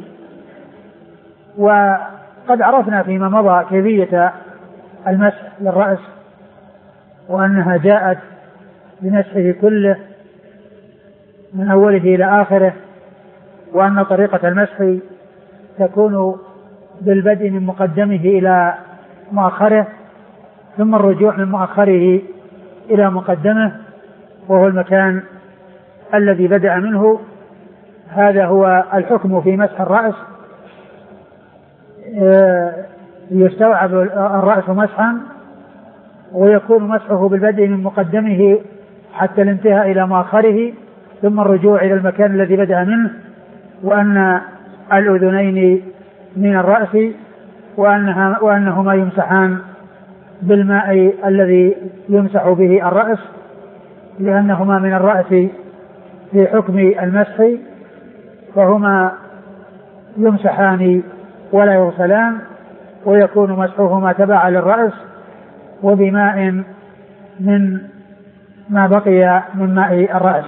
وقد عرفنا فيما مضى كيفية المسح للرأس، وأنها جاءت بمسحه كله من أوله إلى آخره، وأن طريقة المسح تكون بالبدء من مقدمه إلى مؤخره، ثم الرجوع من مؤخره إلى مقدمه، وهو المكان الذي بدأ منه. هذا هو الحكم في مسح الرأس يستوعب الرأس مسحا، ويكون مسحه بالبدء من مقدمه حتى الانتهاء إلى مؤخره ثم الرجوع إلى المكان الذي بدأ منه، وأن الأذنين من الرأس وأنها وأنهما يمسحان بالماء الذي يمسح به الرأس لأنهما من الرأس في حكم المسح، فهما يمسحان ولا يغسلان، ويكون مسحهما تبعا للرأس وبماء من ما بقي من ماء الرأس.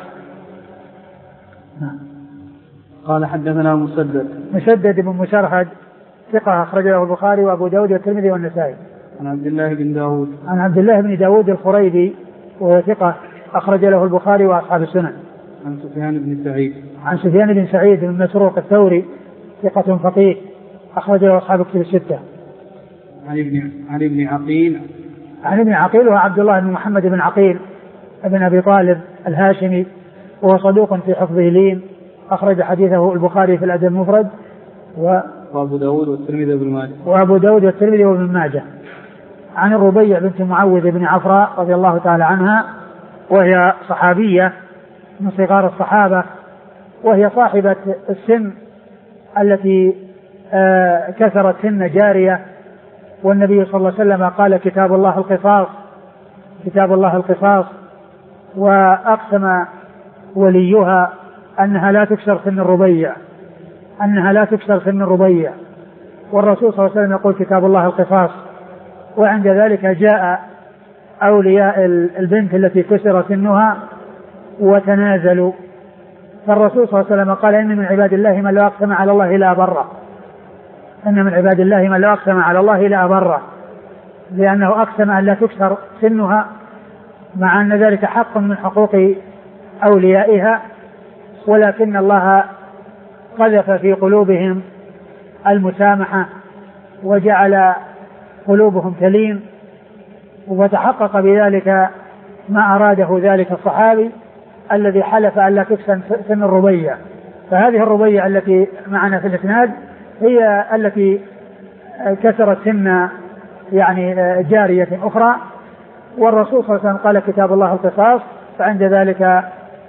قال حدثنا مسدد مسدد بن مسرهد ثقة أخرج له البخاري وأبو داود والترمذي والنسائي. عن عبد الله بن داود عن عبد الله بن داود الخريبي وهو ثقة أخرج له البخاري وأصحاب السنن. عن سفيان بن سعيد عن سفيان بن سعيد بن مسروق الثوري ثقة فقيه أخرج له أصحاب الكتب الستة. عن ابن عن ابن عقيل عن ابن عقيل وهو عبد الله بن محمد بن عقيل ابن أبي طالب الهاشمي، وهو صدوق في حفظه لين، أخرج حديثه البخاري في الأدب المفرد و... وأبو داود والترمذي وابن ماجه وأبو داود والترمذي وابن ماجه. عن الربيع بنت معوذ بن عفراء رضي الله تعالى عنها، وهي صحابية من صغار الصحابة، وهي صاحبة السن التي آه كسرت سن جارية، والنبي صلى الله عليه وسلم قال كتاب الله القصاص كتاب الله القصاص وأقسم وليها أنها لا تكسر سن الربيع أنها لا تكسر سن الربيع والرسول صلى الله عليه وسلم يقول كتاب الله القصاص. وعند ذلك جاء أولياء البنت التي كسر سنها وتنازلوا، فالرسول صلى الله عليه وسلم قال إن من عباد الله من لو أقسم على الله لا أبره إن من عباد الله من لو أقسم على الله لا أبره لأنه أقسم أن لا تكسر سنها، مع أن ذلك حق من حقوق أوليائها، ولكن الله قذف في قلوبهم المسامحة وجعل قلوبهم تلين، وتحقق بذلك ما أراده ذلك الصحابي الذي حلف أن لا تكسر سن الربيع. فهذه الربيع التي معنا في الإسناد هي التي كسرت سن يعني جارية أخرى، والرسول صلى الله عليه وسلم قال كتاب الله القصاص، فعند ذلك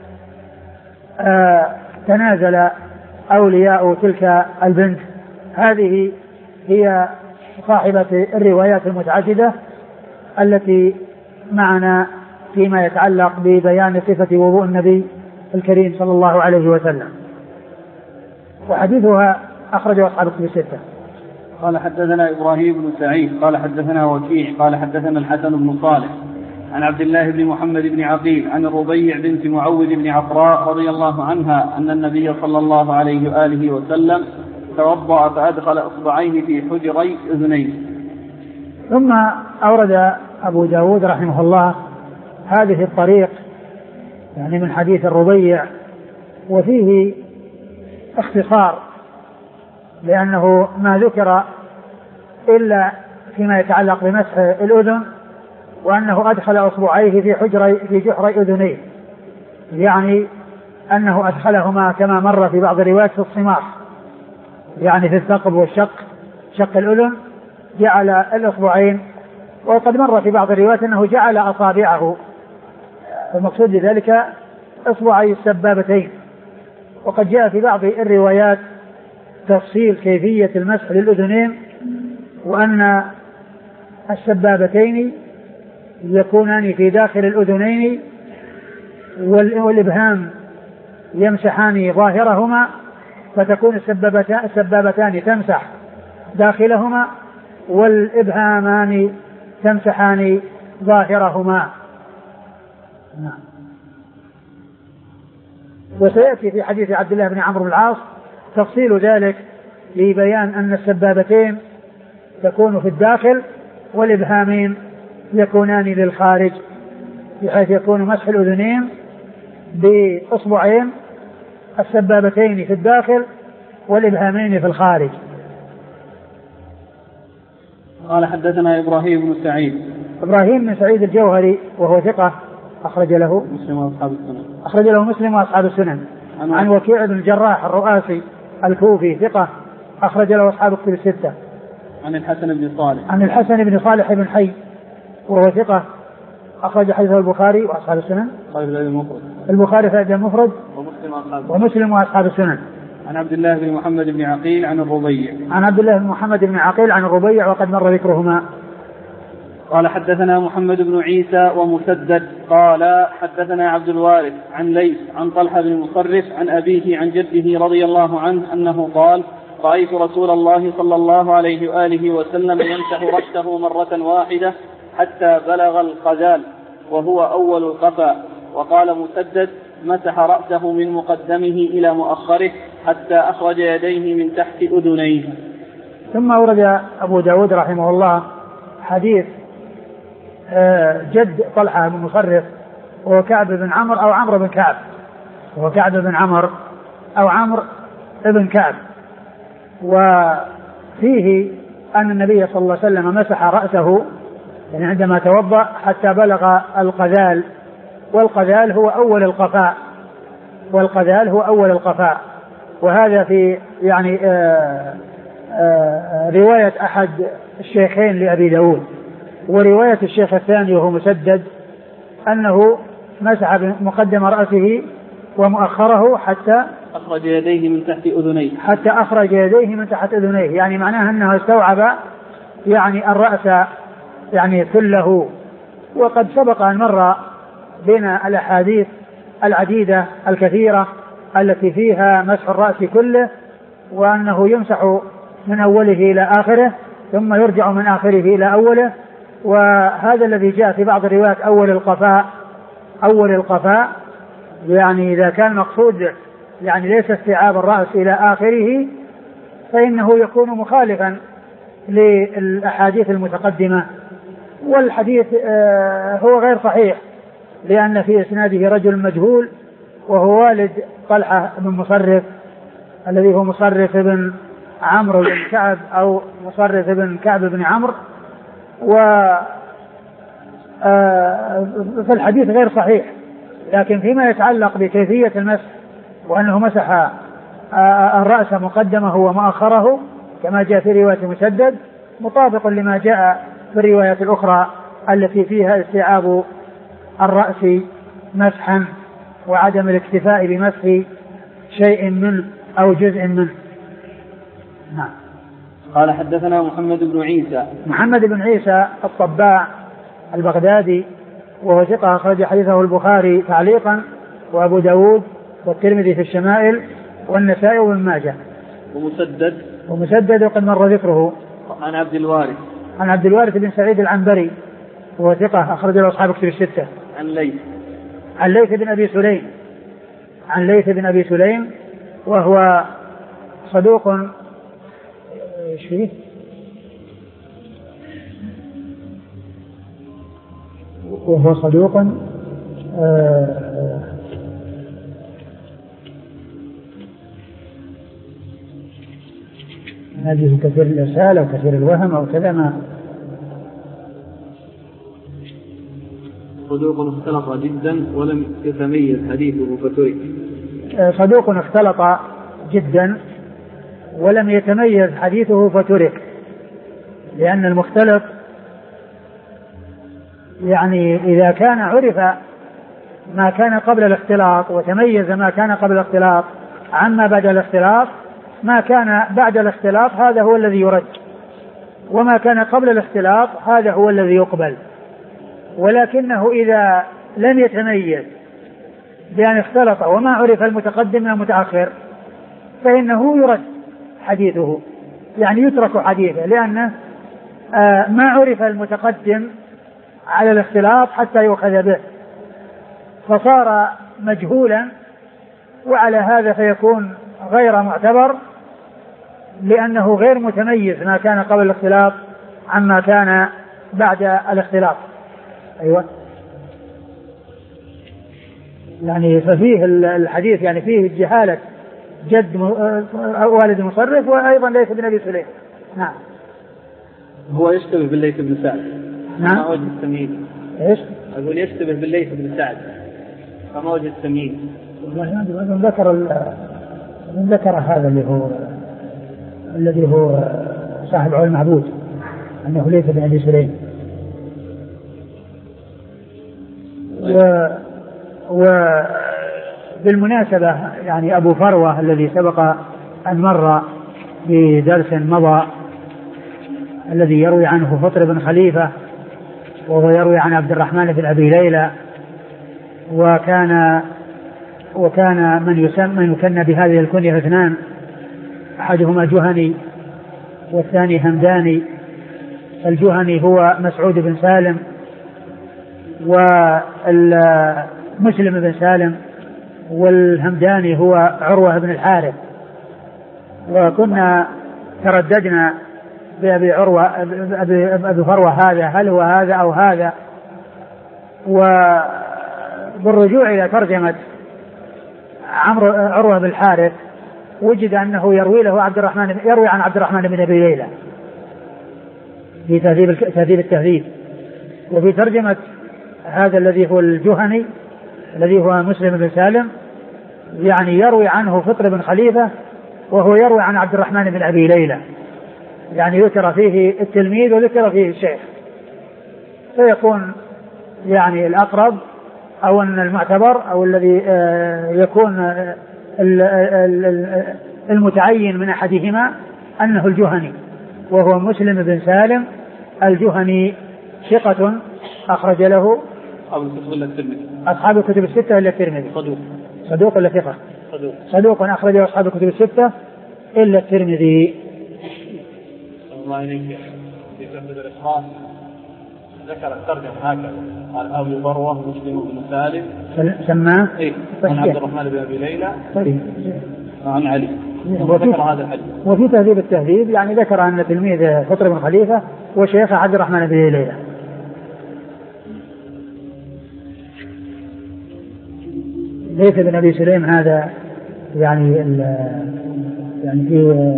آه تنازل أولياء تلك البنت. هذه هي صاحبة الروايات المتعددة التي معنا فيما يتعلق ببيان صفة وضوء النبي الكريم صلى الله عليه وسلم، وحديثها أخرجه أصحاب الكتب الستة. قال حدثنا إبراهيم بن سعيد قال حدثنا وكيع قال حدثنا الحسن بن صالح عن عبد الله بن محمد بن عقيل عن الربيع بنت معوذ بن عفراء رضي الله عنها أن النبي صلى الله عليه وآله وسلم توضأ فأدخل إصبعيه في حجري أذنيه. ثم أورد أبو داود رحمه الله هذه الطريق يعني من حديث الربيع، وفيه اختصار لأنه ما ذكر إلا فيما يتعلق بمسح الأذن، وأنه أدخل أصبعيه في حجري في جحر أذنيه، يعني أنه أدخلهما كما مر في بعض الروايات في الصماخ، يعني في الثقب والشق شق الأذن جعل الأصبعين، وقد مر في بعض الروايات أنه جعل أصابعه، المقصود بذلك أصبعي السبابتين. وقد جاء في بعض الروايات تفصيل كيفية المسح للأذنين، وأن السبابتين يكونان في داخل الأذنين والإبهام يمسحان ظاهرهما، فتكون السبابتان تمسح داخلهما والإبهامان تمسحان ظاهرهما. نعم. وسيأتي في حديث عبد الله بن عمرو بن العاص تفصيل ذلك لبيان أن السبابتين تكون في الداخل والإبهامين يكونان للخارج، بحيث يكون مسح الأذنين بأصبعين السبابتين في الداخل والإبهامين في الخارج. قال حدثنا إبراهيم بن سعيد إبراهيم بن سعيد الجوهري وهو ثقة أخرج له مسلم وأصحاب السنن أخرج له مسلم وأصحاب السنن. عن وكيع بن الجراح الرؤاسي الكوفي ثقة أخرج له أصحاب الكتب الستة. عن الحسن بن صالح عن الحسن بن صالح بن حي وهو ثقة أخرج حديثه البخاري وأصحاب السنن. البخاري في الأدب المفرد ومسلم وأصحاب السنن. عن عبد الله بن محمد بن عقيل عن الربيع. عن عبد الله بن محمد بن عقيل عن الربيع وقد مر ذكرهما. قال حدثنا محمد بن عيسى ومسدد قال حدثنا عبد الوارث عن ليث عن طلحة بن مصرف عن أبيه عن جده رضي الله عنه أنه قال رأيت رسول الله صلى الله عليه وآله وسلم يمسح رأسه مرة واحدة حتى بلغ القذال وهو أول القفا. وقال مسدد مسح رأسه من مقدمه إلى مؤخره حتى أخرج يديه من تحت أذنيه. ثم أورد أبو داود رحمه الله حديث جد طلحة بن مصرف وهو كعب بن عمرو أو عمرو بن كعب وهو كعب بن عمرو أو عمرو بن كعب. وفيه أن النبي صلى الله عليه وسلم مسح رأسه يعني عندما توضأ حتى بلغ القذال، والقذال هو أول القفاء والقذال هو أول القفاء. وهذا في يعني آآ آآ رواية أحد الشيخين لأبي داود. ورواية الشيخ الثاني وهو مسدد أنه مسح بمقدم رأسه ومؤخره حتى أخرج يديه من تحت أذنيه حتى أخرج يديه من تحت أذنيه، يعني معناه أنه استوعب يعني الرأس يعني كله. وقد سبق أن مر بين الأحاديث العديدة الكثيرة التي فيها مسح الرأس كله، وأنه يمسح من أوله إلى آخره ثم يرجع من آخره إلى أوله. وهذا الذي جاء في بعض الروايات أول القفاء أول القفاء يعني إذا كان مقصود يعني ليس استيعاب الرأس إلى آخره فإنه يكون مخالفا للأحاديث المتقدمة. والحديث هو غير صحيح لأن في إسناده رجل مجهول وهو والد طلحة بن مصرف الذي هو مصرف بن عمرو بن كعب أو مصرف بن كعب بن عمرو. فالحديث غير صحيح. لكن فيما يتعلق بكيفية المسح وأنه مسح الرأس مقدمه ومؤخره كما جاء في رواية مسدد مطابق لما جاء في الروايات الأخرى التي فيها استيعاب الرأس مسحا وعدم الاكتفاء بمسح شيء منه أو جزء منه. نعم. قال حدثنا محمد بن عيسى محمد بن عيسى الطباع البغدادي وهو ثقة أخرج حديثه البخاري تعليقا وأبو داود والترمذي في الشمائل والنسائي وابن ماجه. ومسدد ومسدد وقد مر ذكره. عن عبد الوارث عن عبد الوارث بن سعيد العنبري وهو ثقة أخرج له أصحاب كتب الستة. عن ليث عن ليث بن أبي سليم عن ليث بن أبي سليم وهو صدوق شيء وهو صدوق آه هذه كثير الإرسال أو كثير الوهم أو كذا ما صدوق اختلط جدا ولم يتميز حديثه فترك. صدوق اختلط جدا ولم يتميز حديثه فترك لأن المختلط يعني إذا كان عرف ما كان قبل الاختلاط وتميز ما كان قبل الاختلاط عما بعد الاختلاط ما كان بعد الاختلاط هذا هو الذي يرد وما كان قبل الاختلاط هذا هو الذي يقبل. ولكنه إذا لم يتميز بأن اختلط وما عرف المتقدم من المتأخر فإنه يرد حديثه يعني يترك حديثه لأنه آه ما عرف المتقدم على الاختلاط حتى يؤخذ به فصار مجهولا وعلى هذا فيكون غير معتبر لأنه غير متميز ما كان قبل الاختلاط عما كان بعد الاختلاط. أيوة يعني ففيه الحديث يعني فيه جهالة جد والد مصرف وأيضا ليث بن أبي سليم. نعم. هو يشتبه بالليث بن سعد. نعم. ما وجه التمييز؟ إيش؟ أقول يشتبه بالليث بن سعد. فما وجه التمييز؟ والله من ذكر من ذكر هذا اللي هو الذي هو صاحب عون المعبود أنه ليس بن أبي سليم. و وبالمناسبة يعني أبو فروة الذي سبق أن مر بدرس مضى الذي يروي عنه فطر بن خليفة وهو يروي عن عبد الرحمن بن أبي ليلى، وكان وكان من يسمى يكنى بهذه الكنية اثنان، أحدهما جهني والثاني همداني. الجهني هو مسعود بن سالم ومسلم بن سالم، والهمداني هو عروة بن الحارث. وكنا ترددنا بأبي عروة أبي فروة هذا هل هو هذا أو هذا، وبالرجوع إلى ترجمة عمرو عروة بن الحارث وجد أنه يروي له عبد الرحمن يروي عن عبد الرحمن بن أبي ليلى في تهذيب تهذيب التهذيب. وفي ترجمة هذا الذي هو الجهني الذي هو مسلم بن سالم يعني يروي عنه فطر بن خليفة وهو يروي عن عبد الرحمن بن أبي ليلى، يعني ذكر فيه التلميذ وذكر فيه الشيخ، فيكون يعني الأقرب أو أن المعتبر أو الذي يكون المتعين من أحدهما أنه الجهني، وهو مسلم بن سالم الجهني ثقة أخرج له أصحاب الكتب الستة إلا الترمذي. صدوق صدوق إلا ثقة صدوق صدوق أخرجه أصحاب الكتب الستة إلا الترمذي. الله ينكر في تهذيب الإخلاص ذكر الترجمة هكذا قال أبو فروة مسلم بن سالم سماه إيه عن عبد الرحمن بن أبي ليلى طيب عن علي وذكر هذا الحديث. وفي تهذيب التهذيب يعني ذكر أن تلميذ فطر بن خليفة وشيخ عبد الرحمن بن أبي ليلى. ليس بن أبي سليم هذا يعني يعني في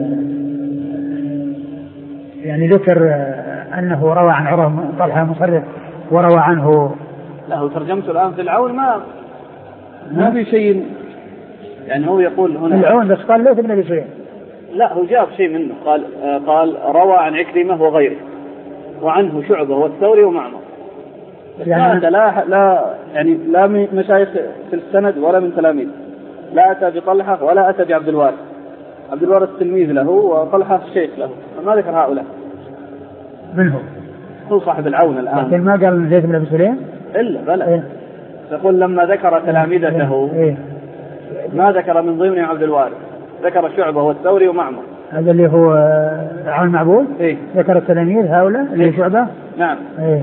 يعني ذكر أنه روى عن عروة طلحة مصرف وروى عنه له ترجمته الآن في العون ما ما في شيء يعني هو يقول هنا العون بس قال ليس بن أبي سليم. لا هو جاب شيء منه قال قال روى عن عكرمة وغيره وعنه شعبة والثوري ومعمر يعني لا لا يعني لا مشايخ في السند ولا من تلاميذ، لا أتى بطلحة ولا أتى بعبد الوارث. عبد الوارث تلميذ له وطلحة الشيخ له، ما ذكر هؤلاء. من هو؟ هو صاحب العون الآن. لكن ما قال زيد بن أبي سليم إلا بلى إيه؟ يقول لما ذكر تلاميذته إيه؟ ما ذكر من ضمن عبد الوارث، ذكر شعبة والثوري ومعمر. هذا اللي هو عون معبود. إيه؟ ذكر التلاميذ هؤلاء اللي إيه؟ شعبة. نعم. إيه؟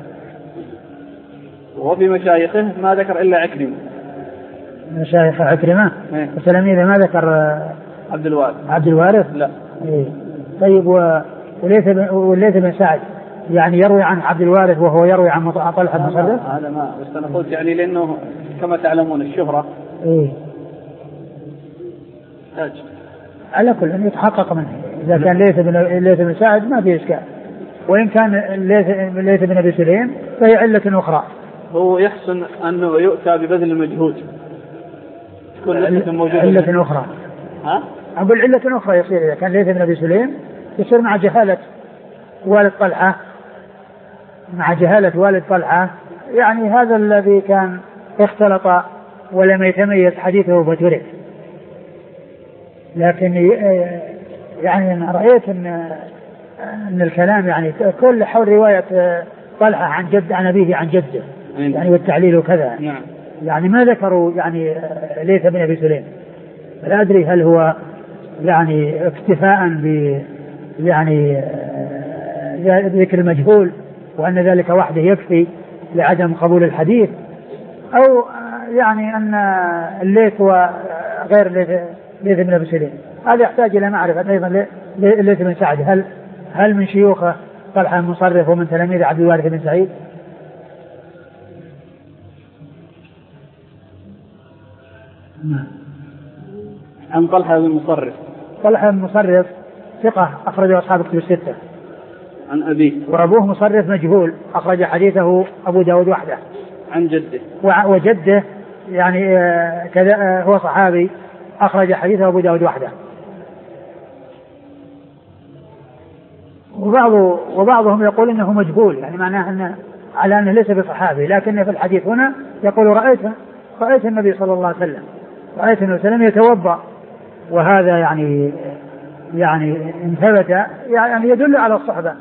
وفي مشايخه ما ذكر إلا عكرمة. مشايخ عكرمة. إيه؟ التلاميذ ما ذكر عبد الوارث. عبد الوارث. لا. إيه؟ طيب وليث وليث بن سعد يعني يروي عن عبد الوارث وهو يروي عن طلحة بن مصرف. هذا ما بس أنا قلت يعني لأنه كما تعلمون الشهرة. إيه؟ تاج. على كل أن يتحقق منه إذا كان ليث بن ليث بن سعد ما في إشكال، وإن كان ليث ليث بن أبي سليم فهي علة أخرى. هو يحسن أنه يؤتى ببذل المجهود. تكون علة أخرى. ها؟ أقول علة أخرى يصير إذا كان ليث بن أبي سليم يصير مع جهالة والد طلحة مع جهالة والد طلحة يعني هذا الذي كان اختلط ولم يتميز حديثه فترك. لكن يعني أنا رأيت أن أن الكلام يعني كل حول رواية طلحة عن جد عن أبيه عن جده يعني والتعليل وكذا. نعم. يعني ما ذكروا يعني ليث بن أبي سليم، لا أدري هل هو يعني اكتفاء ب يعني ذكر المجهول وأن ذلك وحده يكفي لعدم قبول الحديث، أو يعني أن الليث هو غير ليث بن أبي سليم. هذا يحتاج إلى معرفة أيضا ليث بن سعد هل هل من شيوخه طلحة المصرف ومن تلاميذ عبد الوارث بن سعيد. عن طلحة بن مصرف. طلحة بن مصرف ثقة أخرجه أصحاب الكتب الستة. عن أبيه. وأبوه مصرف مجهول أخرج حديثه أبو داود وحده. عن جده. وجده يعني كذا هو صحابي أخرج حديثه أبو داود وحده. وبعض وبعضهم يقول إنه مجهول، يعني معناه أنه على أنه ليس بصحابي، لكن في الحديث هنا يقول رأيت رأيت النبي صلى الله عليه وسلم رأيت النبي صلى الله عليه وسلم يتوضأ، وهذا يعني يعني إن ثبت يعني يدل على الصحبة.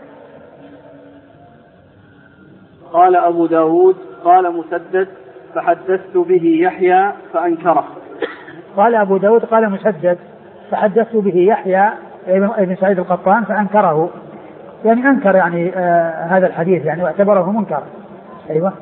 قال أبو داود قال مسدد فحدثت به يحيى فأنكره. قال أبو داود قال مسدد فحدثت به يحيى ابن سعيد القطان فأنكره، يعني أنكر يعني آه هذا الحديث يعني واعتبره منكر. أيوة.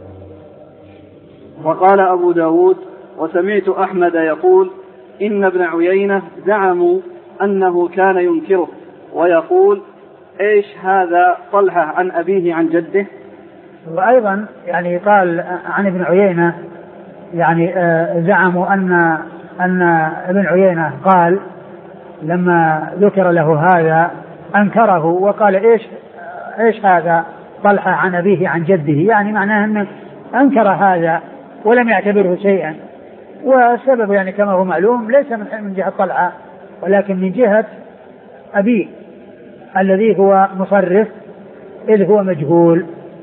وقال أبو داود وسمعت أحمد يقول إن ابن عيينة زعموا أنه كان ينكره ويقول إيش هذا طلحة عن أبيه عن جده. وأيضا يعني قال عن ابن عيينة يعني آه زعموا أن أن ابن عيينة قال لما ذكر له هذا أنكره وقال إيش إيش هذا طلحة عن أبيه عن جده، يعني معناه أنه أنكر هذا ولم يعتبره شيئا. والسبب يعني كما هو معلوم ليس من جهة طلحة ولكن من جهة أبيه الذي هو مصرف إذ هو مجهول.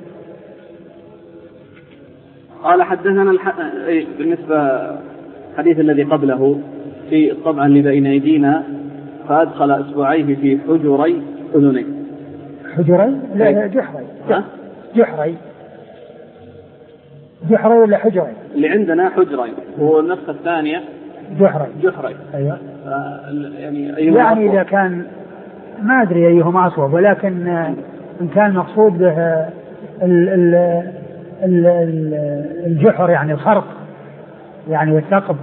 قال حدثنا الح... بالنسبة الحديث الذي قبله في الطبعة اللي بين أيدينا فأدخل أسبوعيه في حجري أذنيه. حجري؟ لا جحري. جحري جحري ولا حجري؟ اللي عندنا حجري هو النسخة الثانية جحري. جحري أيوة. يعني يعني إذا كان ما أدري أيهما أصوب، ولكن إن كان مقصود به ال ال ال الجحر يعني الخرق يعني والثقب،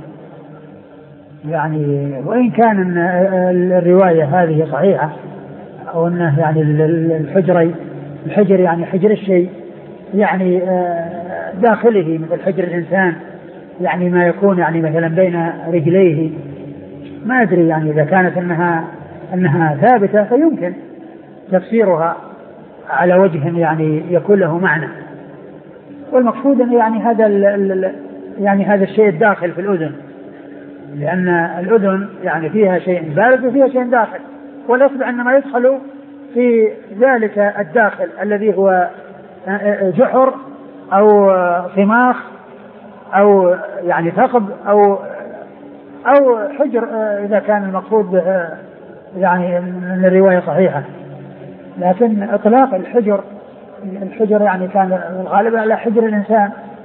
يعني وإن كان الرواية هذه صحيحة أو أنه يعني الحجري الحجر يعني حجر الشيء يعني داخله مثل حجر الإنسان، يعني ما يكون يعني مثلا بين رجليه، ما أدري يعني إذا كانت أنها أنها ثابتة فيمكن تفسيرها على وجه يعني يكون له معنى. والمقصود أن يعني هذا يعني هذا الشيء الداخل في الأذن، لأن الأذن يعني فيها شيء بارد وفيها شيء داخل، والأصبح أن ما يدخل في ذلك الداخل الذي هو جحر أو صماخ أو يعني ثقب أو أو حجر إذا كان المقصود به يعني من الرواية صحيحة. لكن إطلاق الحجر الحجر يعني كان الغالب على حجر الإنسان.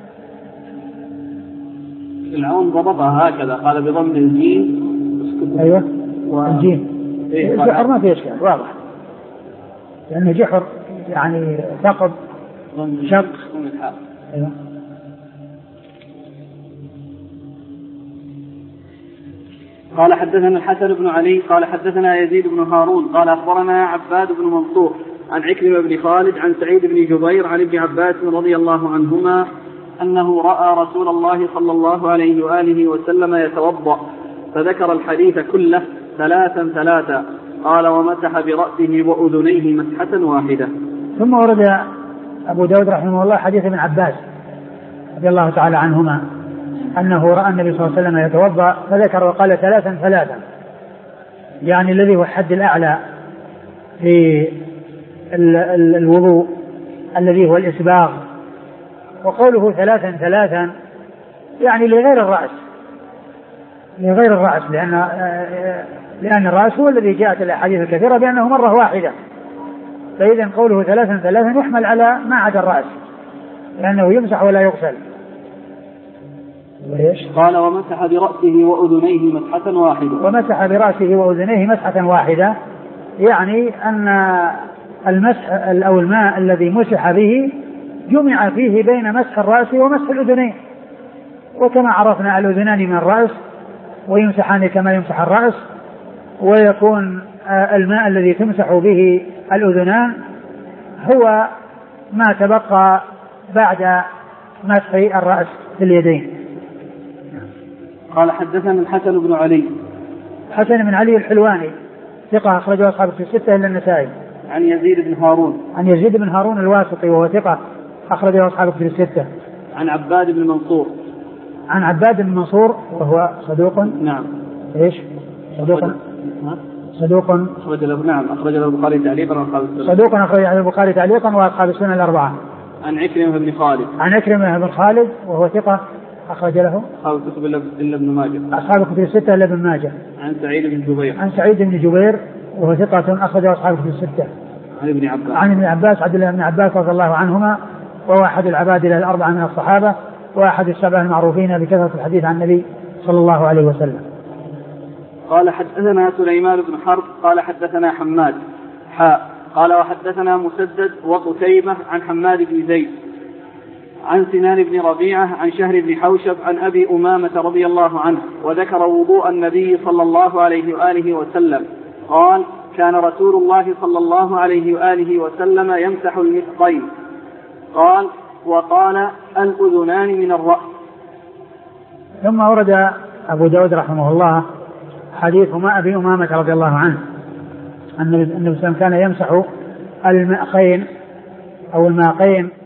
العون ضبطها هكذا قال بضم الجيم. أيوة و... الجيم إيه جحر ما فيه إشكال واضح، لأنه جحر يعني ثقب شق. أيوة. قال حدثنا الحسن بن علي قال حدثنا يزيد بن هارون قال أخبرنا عباد بن منصور عن عكرمة بن خالد عن سعيد بن جبير عن ابن عباس رضي الله عنهما أنه رأى رسول الله صلى الله عليه وآله وسلم يتوضأ فذكر الحديث كله ثلاثا ثلاثا قال ومسح برأسه وأذنيه مسحة واحدة. ثم ورد أبو داود رحمه الله حديث ابن عباس رضي الله تعالى عنهما أنه رأى النبي صلى الله عليه وسلم يتوضأ فذكر وقال ثلاثا ثلاثا، يعني الذي هو الحد الأعلى في الوضوء الذي هو الإسباغ. وقوله ثلاثا ثلاثا يعني لغير الرأس لغير الرأس لأن لأن الرأس هو الذي جاءت الأحاديث الكثيرة بأنه مرة واحدة، فإذا قوله ثلاثا ثلاثا يحمل على ما عدا الرأس لأنه يمسح ولا يغسل. قال ومسح برأسه وأذنيه مسحة واحدة. ومسح برأسه وأذنيه مسحة واحدة يعني أن المسح أو الماء الذي مسح به جمع فيه بين مسح الرأس ومسح الأذنين، وكما عرفنا الأذنان من الرأس ويمسحان كما يمسح الرأس، ويكون الماء الذي تمسح به الأذنان هو ما تبقى بعد مسح الرأس باليدين. قال حدثنا الحسن بن علي حسن بن علي الحلواني ثقة أخرجه أصحاب الستة إلا النسائي. عن يزيد بن هارون عن يزيد بن هارون الواسطي وهو ثقة أخرجه أصحاب الستة. عن عباد بن منصور عن عباد بن منصور وهو صدوق. نعم. إيش صدوق صدوق أخرج له نعم أخرج له البخاري تعليقا وأصحاب السنن. صدوق أخرج له البخاري تعليقا وأصحاب السنن الأربعة. عن عكرمة بن خالد عن عكرمة بن خالد وهو ثقة أخرج له أصحاب الكتب إلا ابن ماجه. أصحاب الكتب الستة إلا ابن ماجه. عن سعيد بن جبير عن سعيد بن جبير وهو ثقة أخرج أصحاب الكتب الستة. عن ابن عباس عن ابن عباس عبد الله بن عباس رضي الله عنهما وهو أحد العبادلة الأربعة من الصحابة وأحد السبعة المعروفين بكثرة الحديث عن النبي صلى الله عليه وسلم. قال حدثنا سليمان بن حرب قال حدثنا حماد حاء قال وحدثنا مسدد وقتيبة عن حماد بن زيد عن سنان بن ربيعة عن شهر بن حوشب عن أبي أمامة رضي الله عنه وذكر وضوء النبي صلى الله عليه وآله وسلم قال كان رسول الله صلى الله عليه وآله وسلم يمسح المسقين قال وقال الأذنان من الرأس. ثم ورد أبو داود رحمه الله حديث ما أبي أمامة رضي الله عنه أن النبي صلى الله عليه وسلم كان يمسح الماءين أو الماقين